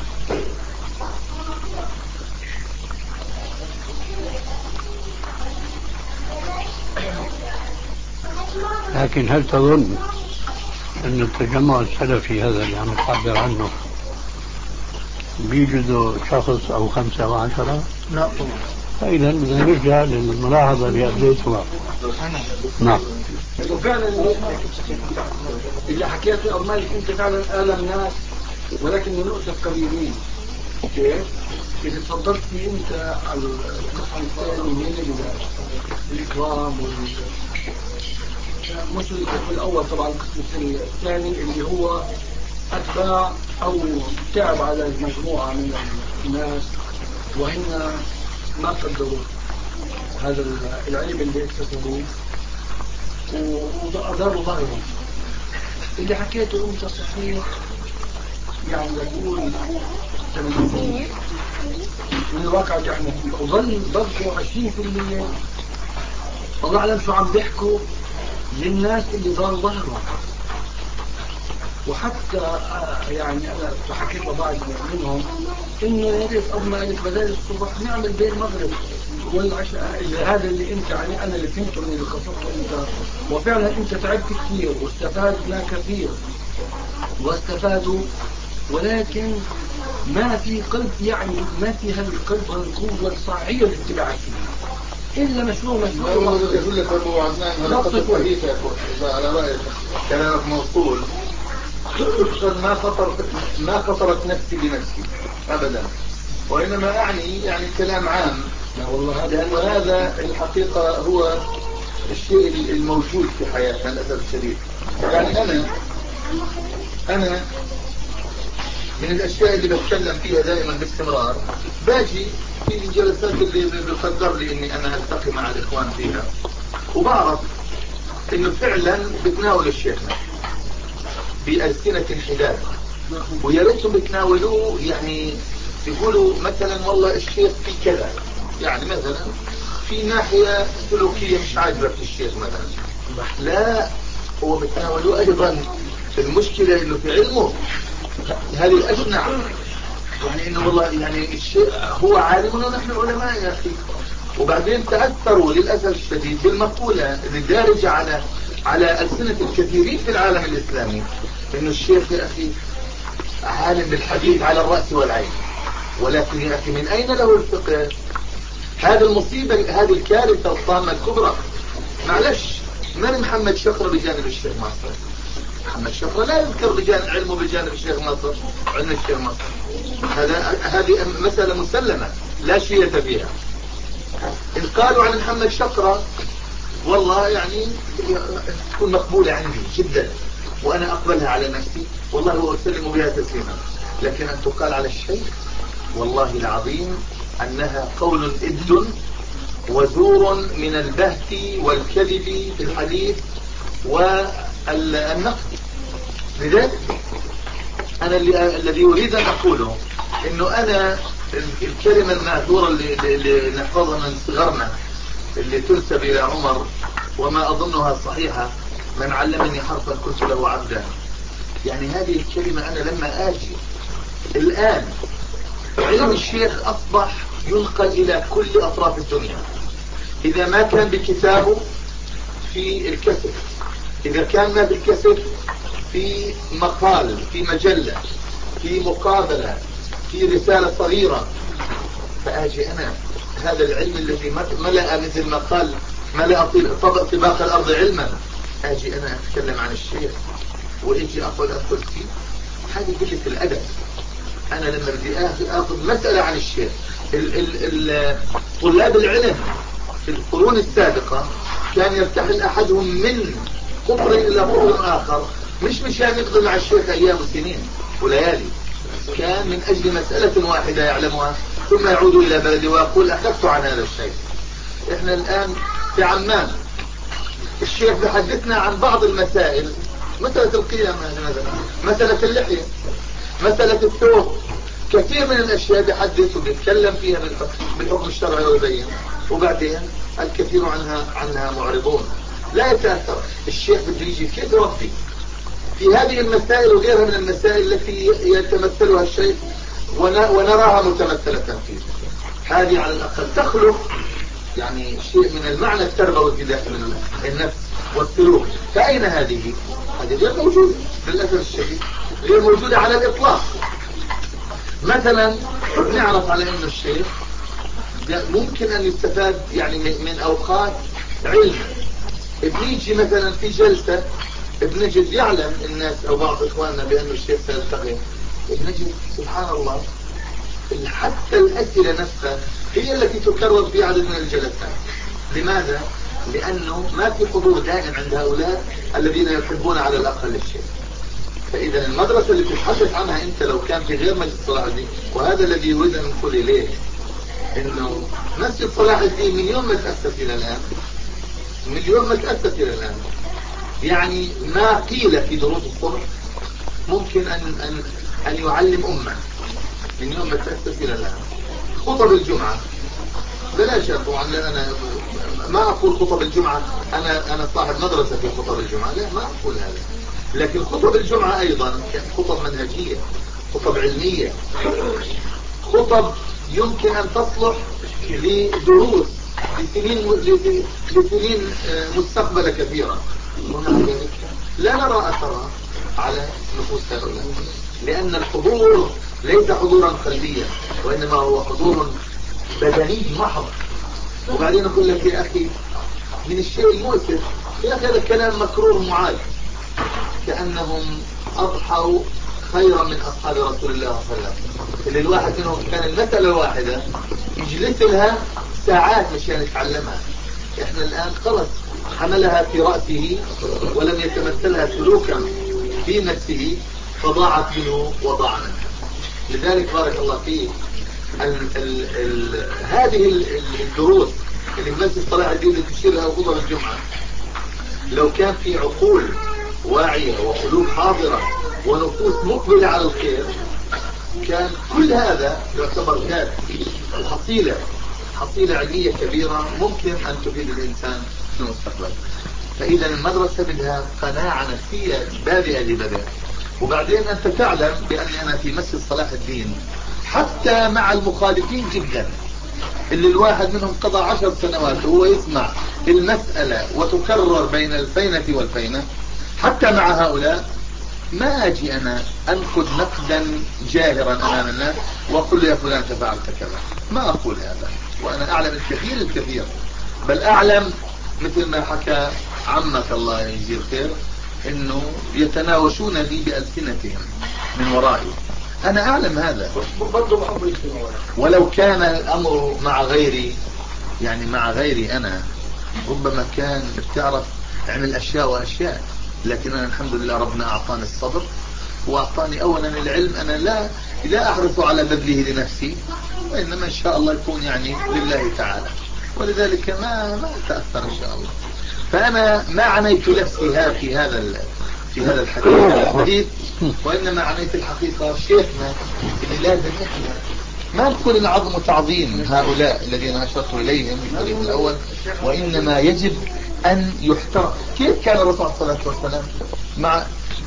لكن هل تظن أن التجمع السلفي هذا اللي عم تعبر عنه بيجده شخص أو خمسة أو عشرة؟ لا طبعا. فإذا بدنا نرجع للملاحظة اللي أبديتها. نعم. وفعلا اللي حكيته أو مالك أنت فعلا آلم ناس، ولكن نؤسف قليلين. كيف؟ إذا تفضلت أنت على القسم الثاني من الإكرام وال مش القسم الأول طبعا، القسم الثاني اللي هو أتباع أو تعب على مجموعة من الناس وهن ما قدروا هذا العيب اللي اكتسبوه، وأداروا ظهرهم. اللي حكيته أنت صحيح، يعني بقول ثمانين من الواقع اللي احنا فيه، وظل ضربوا عشرين بالمية الله أعلم شو عم بيحكوا للناس اللي داروا ظهرهم. وحتى يعني أنا حكيت لبعض منهم إنه يا ريت قبل ما بدال الصبح نعمل بين المغرب والعشاء. هذا اللي أنت يعني أنا اللي فهمته من اللي خطبته أنت، وفعلا أنت تعبت كثير واستفادنا كثير واستفادوا، ولكن ما في قلب، يعني ما في هالقلب والقوة والصاعية لاتباع فيه إلا مشروع مشروع. يقول لك أبو عدنان هذا قصة حديثة يا أخوة، على رأيك كلامك موصول. ما خطر ما خطرت نفسي بنفسي أبدا، وإنما أعني يعني كلام عام. لا والله هذا لأن هذا الحقيقة هو الشيء الموجود في حياتنا للأسف الشديد. يعني أنا أنا من الأشياء اللي بتكلم فيها دائما باستمرار، باجي في الجلسات اللي بقدر لي إني أنا ألتقي مع الإخوان فيها، وبعرف إنه فعلا بتناول الشيخنا بألسنة حداد، ويا ريتهم بتناولوه يعني يقولوا مثلا والله الشيخ في كذا، يعني مثلا في ناحية سلوكية مش عاجبة في الشيخ مثلا، لا هو بتناولوه أيضا المشكلة إنه في علمه هذه الأشنع، يعني إنه والله يعني الشيخ هو عالم ونحن علماء يا أخي. وبعدين تأثروا للأسف الشديد بالمقولة اللي دارجة على على ألسنة الكثيرين في العالم الإسلامي، إنه الشيخ يا أخي عالم بالحديث على الرأس والعين، ولكن يا أخي من أين له الفقه؟ هذه المصيبة، هذه الكارثة الطامة الكبرى. معلش، من محمد شقرة بجانب الشيخ ناصر؟ محمد شقرة لا يذكر بجانب علمه بجانب الشيخ ناصر، علم الشيخ ناصر هذا هذه مسألة مسلمة لا شيء فيها. إن قالوا عن محمد شقرة والله يعني تكون مقبولة عندي جدا وأنا أقبلها على نفسي والله وأسلم بها تسليما، لكن أن تقال على الشيخ والله العظيم أنها قول إد وزور من البهت والكذب في الحديث والنقد. لذلك أنا اللي الذي أريد أن أقوله إنه أنا الكلمة المأثورة اللي, اللي نحفظها من صغرنا اللي تنسب إلى عمر وما أظنها صحيحة، من علمني حرفا كنت له عبدا. يعني هذه الكلمة أنا لما آجي الآن علم الشيخ أصبح ينقل إلى كل أطراف الدنيا، إذا ما كان بكتابه في الكسب، إذا كان ما بالكسب في مقال، في مجلة، في مقابلة، في رسالة صغيرة. فآجي أنا هذا العلم الذي ملأ مثل ما قال ملأ طباق الأرض علما، آجي أنا أتكلم عن الشيخ وإجي أقول أقول فيه، هذه قلة الأدب. أنا لما بدي أخذ مسألة عن الشيخ، ال ال ال طلاب العلم في القرون السابقة كان يرتحل أحدهم من قطر إلى قطر آخر، مش مشان يقضي مع الشيخ أيام وسنين وليالي، كان من أجل مسألة واحدة يعلمها ثم يعود إلى بلده ويقول أخذت عن هذا الشيء. إحنا الآن في عمان الشيخ بحدثنا عن بعض المسائل، مسألة القيامة مثلا، مسألة اللحية، مسألة الثوب، كثير من الأشياء بيحدث وبيتكلم فيها بالحكم الشرعي ويبين، وبعدين الكثير عنها عنها معرضون لا يتأثر. الشيخ بده يجي كيف يربي في هذه المسائل وغيرها من المسائل التي يتمثلها الشيخ ونراها متمثلة فيه. هذه على الأقل تخلق يعني شيء من المعنى التربوي في داخل النفس والسلوك. فأين هذه؟ هذه غير موجودة للأسف الشديد، غير موجودة على الإطلاق. مثلا نعرف على أن الشيخ ممكن أن يستفاد يعني من أوقات علم. بنيجي مثلا في جلسة بنجد يعلم الناس أو بعض إخواننا بأن الشيخ سيلتقي، بنجد سبحان الله حتى الأسئلة نفسها هي التي تكرر في عدد من الجلسات. لماذا؟ لأنه ما في حضور دائم عند هؤلاء الذين يحبون على الأقل الشيء. فإذا المدرسة اللي تتحدث عنها أنت لو كان في غير مسجد صلاح الدين، وهذا الذي يريد أن نقول إليه إنه مسجد صلاح الدين من يوم ما تأسس إلى الآن، من يوم ما تأسس إلى الآن يعني ما قيل في دروس الصبح ممكن أن, أن, أن يعلم أمة من يوم ما تأسس إلى الآن. خطب الجمعة بلاش طبعا، أنا ما أقول خطب الجمعة أنا أنا صاحب مدرسة في خطب الجمعة، لا ما أقول هذا، لكن خطب الجمعة أيضا خطب منهجية، خطب علمية، خطب يمكن أن تصلح لدروس لسنين لسنين مستقبلة كثيرة. ومع ذلك لا نرى أثرها على نفوس هؤلاء، لأن الحضور ليس حضورا قلبيا وإنما هو حضور بدني محض. وبعدين أقول لك يا أخي من الشيء المؤسف يا أخي هذا الكلام مكرور معاد، كأنهم أضحوا خيرا من أصحاب رسول الله صلى الله عليه وسلم، اللي الواحد منهم كان المسألة الواحدة يجلس لها ساعات مشان يتعلمها. احنا الآن خلص حملها في رأسه ولم يتمثلها سلوكا في نفسه فضاعت منه وضاع منه. لذلك بارك الله فيه ال ال ال هذه الدروس اللي في مسجد صلاح الدين اللي تشير لها خطب الجمعة، لو كان في عقول واعية وقلوب حاضرة ونفوس مقبلة على الخير كان كل هذا يعتبر كافٍ حصيلة حصيلة علمية كبيرة ممكن أن تفيد الإنسان في المستقبل. فإذا المدرسة بدها قناعة نفسية بادئة لبدء. وبعدين أنت تعلم بأني أنا في مسجد صلاح الدين حتى مع المخالفين جدا اللي الواحد منهم قضى عشر سنوات وهو يسمع المسألة وتكرر بين الفينة والفينة، حتى مع هؤلاء ما أجي أنا أنقد نقدا جاهرا أمام الناس وأقول يا فلان فعلت كذا، ما أقول هذا، وأنا أعلم الكثير الكثير، بل أعلم مثل ما حكى عمك الله يجزيه الخير إنه يتناوشون لي بألسنتهم من ورائي. أنا أعلم هذا، ولو كان الأمر مع غيري يعني مع غيري أنا ربما كان بتعرف اعمل أشياء وأشياء، لكن أنا الحمد لله ربنا أعطاني الصبر وأعطاني أولا العلم. أنا لا لا أحرص على بذله لنفسي وإنما إن شاء الله يكون يعني لله تعالى، ولذلك ما ما أتأثر إن شاء الله. فأنا ما عنيت نفسي في هذا في هذا الحديث، وإنما عنيت الحقيقة شيخنا اللي لازم إحنا ما نقول العظم تعظيم هؤلاء الذين أشرت إليهم في الطريق الأول، وإنما يجب أن يحترم. كيف كان الرسول صلى الله عليه وسلم مع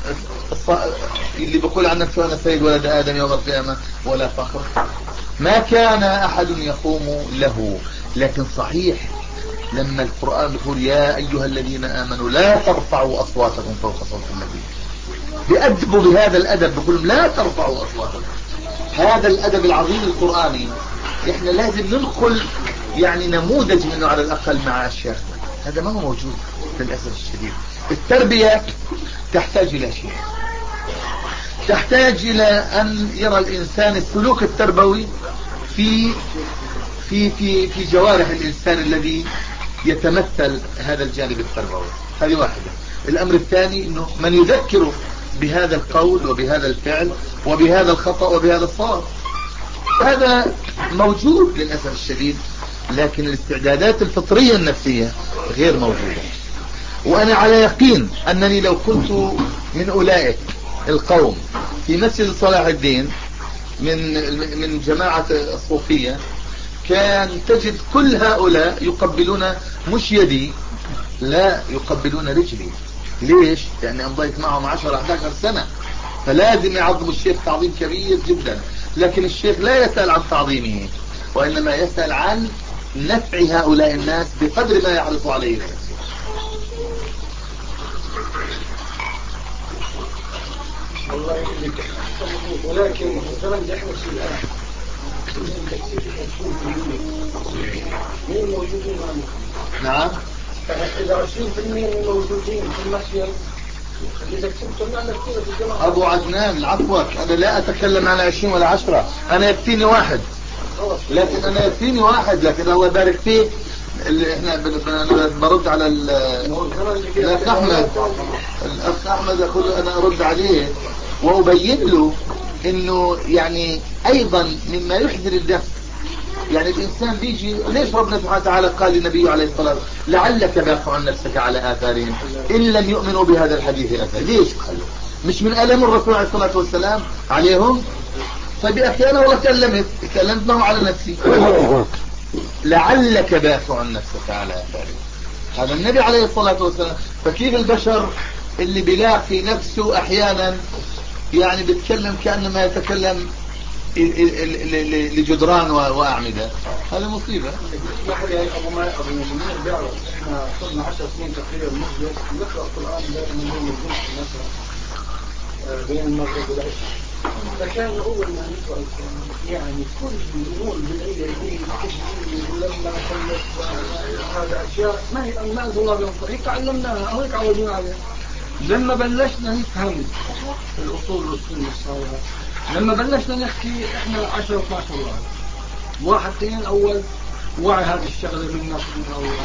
اللي بقول عن نفسه أنا سيد ولد آدم يوم القيامة ولا فخر؟ ما كان أحد يقوم له. لكن صحيح لما القرآن بيقول يا أيها الذين آمنوا لا ترفعوا أصواتكم فوق صوت النبي، بيأدبوا بهذا الأدب، بيقولوا لا ترفعوا أصواتكم. هذا الأدب العظيم القرآني إحنا لازم ننقل يعني نموذج منه على الأقل مع أشياء. هذا ما هو موجود للأسف الشديد. التربية تحتاج إلى شيء، تحتاج إلى أن يرى الإنسان السلوك التربوي في في في في جوارح الإنسان الذي يتمثل هذا الجانب التربوي. هذه واحدة. الأمر الثاني إنه من يذكره بهذا القول وبهذا الفعل وبهذا الخطأ وبهذا الصواب. هذا موجود للأسف الشديد، لكن الاستعدادات الفطرية النفسية غير موجودة. وأنا على يقين أنني لو كنت من أولئك القوم في مسجد صلاح الدين من من جماعة الصوفية كان تجد كل هؤلاء يقبلون مش يدي، لا يقبلون رجلي. ليش؟ لأني أمضيت معهم عشر أحد عشر سنة، فلازم يعظم الشيخ تعظيم كبير جدا. لكن الشيخ لا يسأل عن تعظيمه، وإنما يسأل عن نفع هؤلاء الناس بقدر ما يعرف عليه نفسه. والله ولكن مثلا احنا في الآن مين موجودين معنا؟ نعم. إذا عشرين بالمئة من موجودين في المسجد إذا كنتم معنا كثير في الجماعة. أبو عدنان عفوك، أنا لا أتكلم عن عشرين ولا عشرة، أنا يكفيني واحد، لكن أنا يكفيني واحد، لكن الله يبارك فيه. اللي احنا برد على الأخ أحمد، الأخ أحمد أقول أنا أرد عليه وأبين له إنه يعني أيضا مما يحزن النفس يعني الإنسان بيجي ليش ربنا سبحانه وتعالى قال للنبي عليه الصلاة والسلام لعلك باخع نفسك على آثارهم إن لم يؤمنوا بهذا الحديث أسا؟ ليش قال؟ مش من ألم الرسول عليه الصلاة والسلام عليهم؟ طيب يا أخي أنا والله كلمت كلمت معه على نفسي لعلك باخع نفسك على آثارهم. هذا النبي عليه الصلاة والسلام. فكيف البشر اللي بيلاقي نفسه أحيانا يعني بيتكلم كأنما يتكلم لجدران وأعمدة؟ هذا مصيبة. يحيى أبو ما أبو منير بيعرف إحنا صرنا عشر سنين تقريبا مجلس نقرأ القرآن دائما يوم الجمعة مثلا بين المغرب والعشاء. فكان أول ما نقرأ القرآن يعني كل الأمور بالعيلة يجي ولما خلص هذا أشياء ما هي ما أنزل الله بهم هيك تعلمناها أو هيك عودنا عليها. لما بلشنا نفهم الأصول والسنة الصحيحة لما بلشنا نحكي احنا عشرة واثني عشر واحد واحد اثنين اول وعي هذه الشغلة منا من اول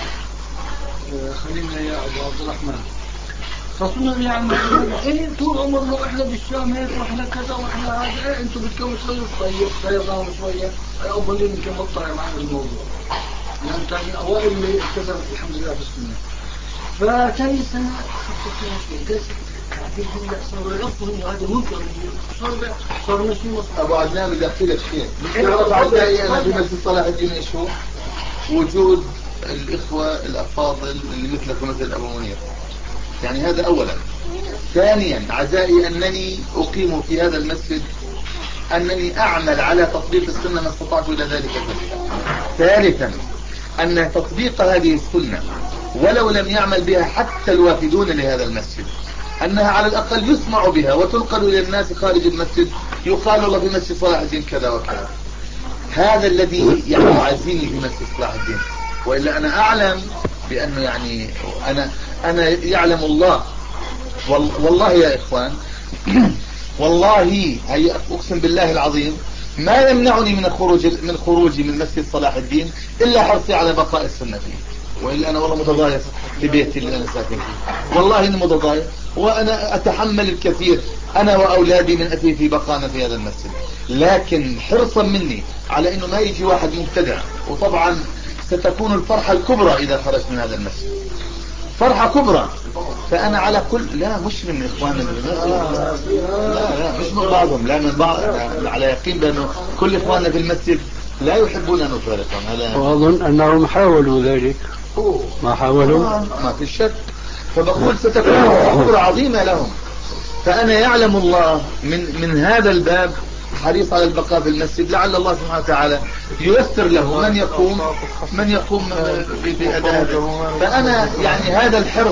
خلينا يا ابو عبد الرحمن فصلنا يعني ايه طول عمرنا احنا بالشام هيك واحنا كذا واحنا هذا ايه انتم بدكم شوية طيب سيرنا شوية اول يمكن مطلع معنا الموضوع يعني كان من اوائل اللي اكتسبت الحمد لله في السنة. فكان سنة خطة صار يغفرهم وهذا ممكن صار صار مش مصر. أبو عدنان بدي أحكي لك شيء تعرف أعزائي أنا في مسجد صلاح الدين شو وجود الإخوة الأفاضل اللي مثلك ومثل أبو منير يعني هذا أولا. ثانيا أعزائي أنني أقيم في هذا المسجد أنني أعمل على تطبيق السنة ما استطعت إلى ذلك سبيلا. ثالثا أن تطبيق هذه السنة ولو لم يعمل بها حتى الوافدون لهذا المسجد أنها على الأقل يسمع بها وتنقل إلى الناس خارج المسجد يقال الله في مسجد صلاح الدين كذا وكذا. هذا الذي يعني يعزيني في مسجد صلاح الدين. وإلا أنا أعلم بأنه يعني أنا أنا يعلم الله والله يا إخوان والله هي أقسم بالله العظيم ما يمنعني من الخروج من خروجي من مسجد صلاح الدين إلا حرصي على بقاء السنة فيه. وإلا أنا والله متضايق في بيتي اللي أنا ساكن فيه والله إني متضايق وأنا أتحمل الكثير أنا وأولادي من أتي في بقانا في هذا المسجد. لكن حرصا مني على إنه ما يجي واحد مبتدع. وطبعا ستكون الفرحة الكبرى إذا خرجت من هذا المسجد فرحة كبرى. فأنا على كل لا مش من إخواننا لا لا مش من بعضهم لا من بعض على يقين بأنه كل إخواننا في المسجد لا يحبون أن نفارقهم. هذا وأظن أنهم حاولوا ذلك ما حاولوا ما في شك. فبقول ستكون خطورة عظيمة لهم. فأنا يعلم الله من من هذا الباب حريص على البقاء في المسجد لعل الله سبحانه وتعالى ييسر له من يقوم من يقوم بأدائه. فأنا يعني هذا الحرص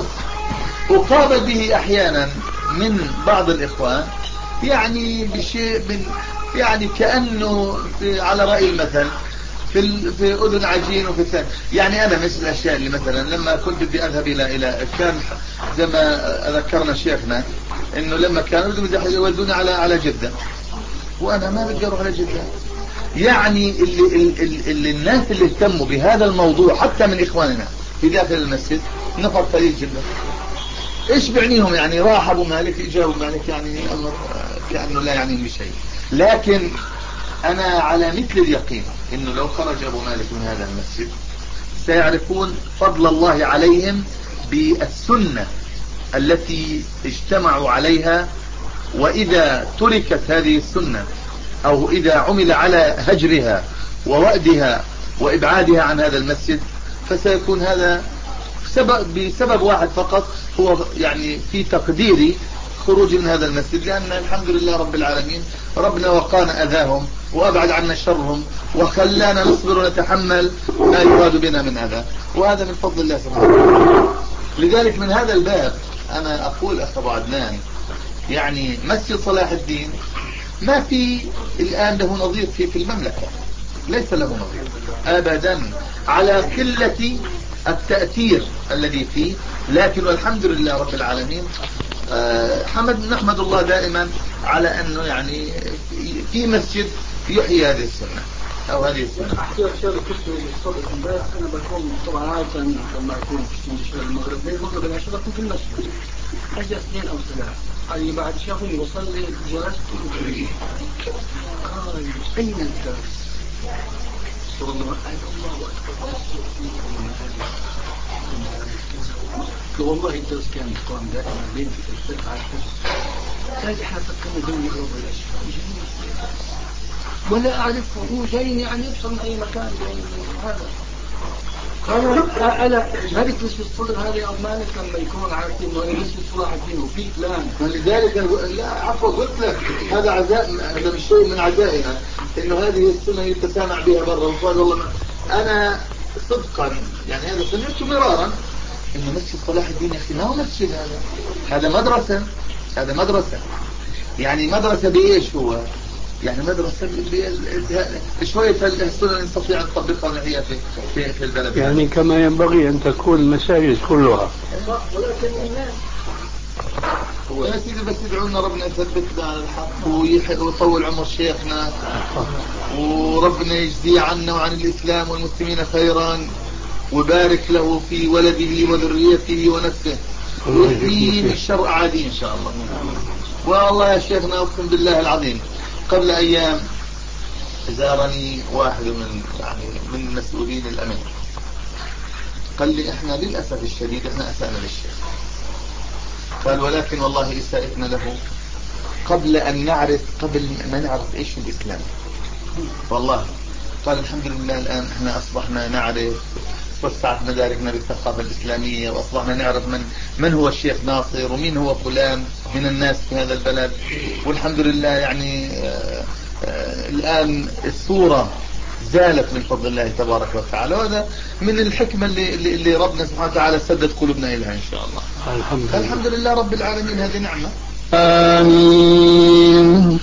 أقابل به أحيانا من بعض الإخوان يعني بشيء من يعني كأنه على رأي المثل في في أذن عجين وفي الثاني. يعني أنا مثل الأشياء اللي مثلا لما كنت بدي أذهب إلى إلى كان زي ما ذكرنا شيخنا إنه لما كانوا بدهم يودوني على على جدة وأنا ما بدي أروح على جدة. يعني اللي, اللي, اللي الناس اللي اهتموا بهذا الموضوع حتى من إخواننا في داخل المسجد نفر قليل جدا. إيش بعنيهم يعني راح أبو مالك إجابوا مالك يعني الأمر كأنه لا يعني بشيء. لكن أنا على مثل اليقين إنه لو خرج أبو مالك من هذا المسجد سيعرفون فضل الله عليهم بالسنة التي اجتمعوا عليها. وإذا تركت هذه السنة أو إذا عمل على هجرها ووأدها وإبعادها عن هذا المسجد فسيكون هذا سبب بسبب واحد فقط هو يعني في تقديري خروج من هذا المسجد. لأن الحمد لله رب العالمين ربنا وقانا أذاهم وأبعد عنا شرهم وخلانا نصبر ونتحمل ما يراد بنا من أذى وهذا من فضل الله سبحانه وتعالى. لذلك من هذا الباب أنا أقول أخ أبو عدنان يعني مسجد صلاح الدين ما في الآن له نظير في في المملكة ليس له نظير أبدا على قلة التأثير الذي فيه. لكن والحمد لله رب العالمين حمد نحمد الله دائما على أنه يعني في مسجد يحيي هذه السنة أو هذه السنة. أحكي لك شغلة كنت بالصبح امبارح أنا بكون طبعا عادة لما أكون في شغل المغرب ليه المغرب أنا شغلت في المسجد أجي اثنين أو ثلاثة أي بعد شافوني وصلي جلست قال أين الدرس والله الله أكبر. والله الدرس كان قام دائما بين في الفتح على الحفظ. قال احنا فكرنا بين يقرب الاشياء ولا اعرفه، هو جايني يعني يبصر من اي مكان هذا. قال انا مجلس الصدر هذا يا مالك لما يكون عارفين انه مجلس صلاح الدين وفي فلان، فلذلك لا عفوا قلت لك هذا عزاء، هذا مش شيء من عزائنا انه هذه السنه يتسامع بها برا. وقال والله ما انا صدقا يعني هذا سمعته مرارا انه مسجد صلاح الدين يا اخي ما هو مسجد، هذا هذا مدرسه، هذا مدرسه يعني مدرسه بايش هو؟ يعني مدرسة بشوية السنة نستطيع أن نطبقها هي في في في البلد. يعني كما ينبغي أن تكون المساجد كلها. ولكن الناس هو يا سيدي بس يدعونا ربنا يثبتنا على الحق ويطول عمر شيخنا وربنا يجزيه عنا وعن الإسلام والمسلمين خيرا وبارك له في ولده وذريته ونفسه ويحميه من شر أعاديه إن شاء الله. والله يا شيخنا أقسم بالله العظيم قبل أيام زارني واحد من يعني من مسؤولين الأمن قال لي إحنا للأسف الشديد إحنا أسأنا للشيخ. قال ولكن والله إساءتنا له قبل أن نعرف قبل ما نعرف إيش الإسلام. والله قال الحمد لله الآن إحنا أصبحنا نعرف، وسعت مداركنا بالثقافة الإسلامية وأصبحنا نعرف من من هو الشيخ ناصر ومين هو فلان من الناس في هذا البلد. والحمد لله يعني آآ آآ الآن الصورة زالت من فضل الله تبارك وتعالى، وهذا من الحكمة اللي, اللي ربنا سبحانه وتعالى سدد قلوبنا إليها إن شاء الله. الحمد لله, الحمد لله رب العالمين، هذه نعمة. آمين.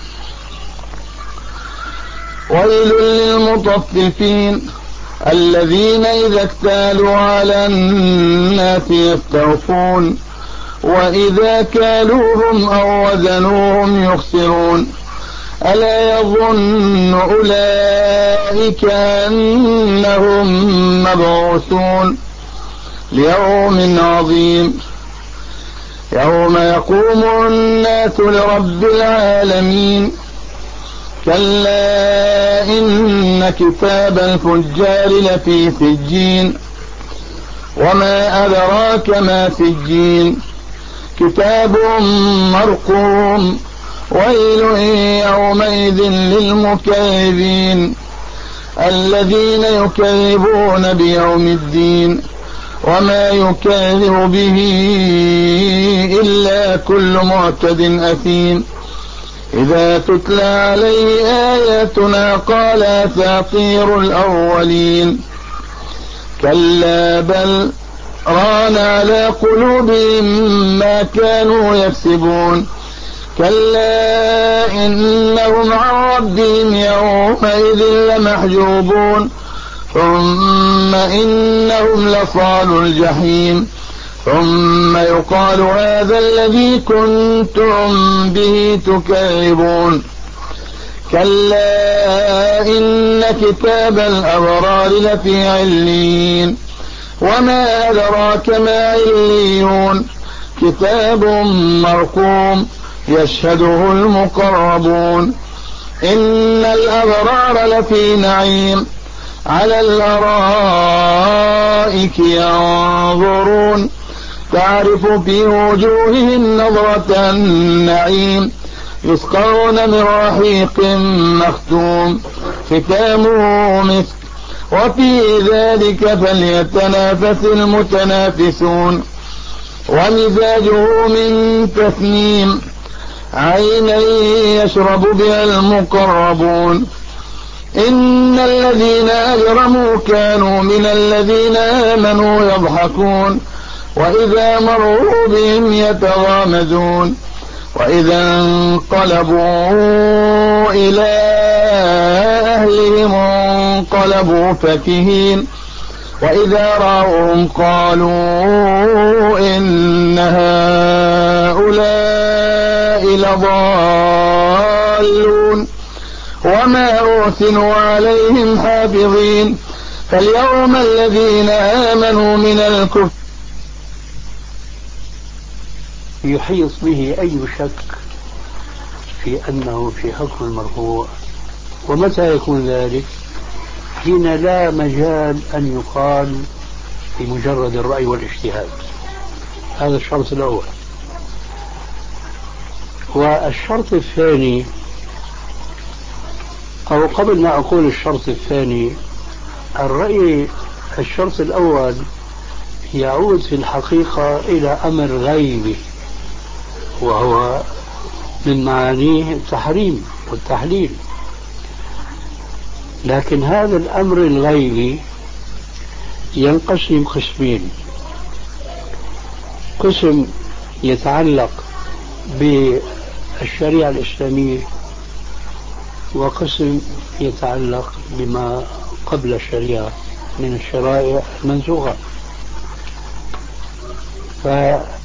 ويل للمطففين الذين إذا اكتالوا على الناس يستوفون وإذا كالوهم أو وزنوهم يخسرون. ألا يظن أولئك أنهم مبعوثون ليوم عظيم يوم يقوم الناس لرب العالمين. كلا إن كتاب الفجار لفي سجين وما أدراك ما سجين كتاب مرقوم ويل يومئذ للمكذبين الذين يكذبون بيوم الدين وما يكذب به إلا كل معتد أثيم. إذا تتلى عليه آياتنا قال أساطير الأولين كلا بل ران على قلوبهم ما كانوا يكسبون. كلا إنهم عن ربهم يومئذ لمحجوبون ثم إنهم لصالوا الجحيم ثم يقال هذا الذي كنتم به تكذبون. كلا إن كتاب الأبرار لفي عليين وما أدراك ما عليون كتاب مرقوم يشهده المقربون. إن الأبرار لفي نعيم على الأرائك ينظرون تعرف في وجوههم نظرة النعيم يسقون من رحيق مختوم ختامه مسك وفي ذلك فليتنافس المتنافسون. ومزاجه من تسنيم عينا يشرب بها المقربون. إن الذين أجرموا كانوا من الذين آمنوا يضحكون وإذا مروا بهم يتغامزون وإذا انقلبوا إلى أهلهم انقلبوا فكهين وإذا رأوهم قالوا إن هؤلاء لضالون وما أرسلوا عليهم حافظين. فاليوم الذين آمنوا من الكفر يحيط به أي شك في أنه في حكم المرفوع. ومتى يكون ذلك؟ حين لا مجال أن يقال بمجرد الرأي والاجتهاد. هذا الشرط الأول. والشرط الثاني، أو قبل ما أقول الشرط الثاني، الرأي الشرط الأول يعود في الحقيقة إلى أمر غيبي، وهو من معانيه التحريم والتحليل. لكن هذا الأمر الغيبي ينقسم قسمين: قسم يتعلق بالشريعة الإسلامية، وقسم يتعلق بما قبل الشريعة من الشرائع المنسوخة.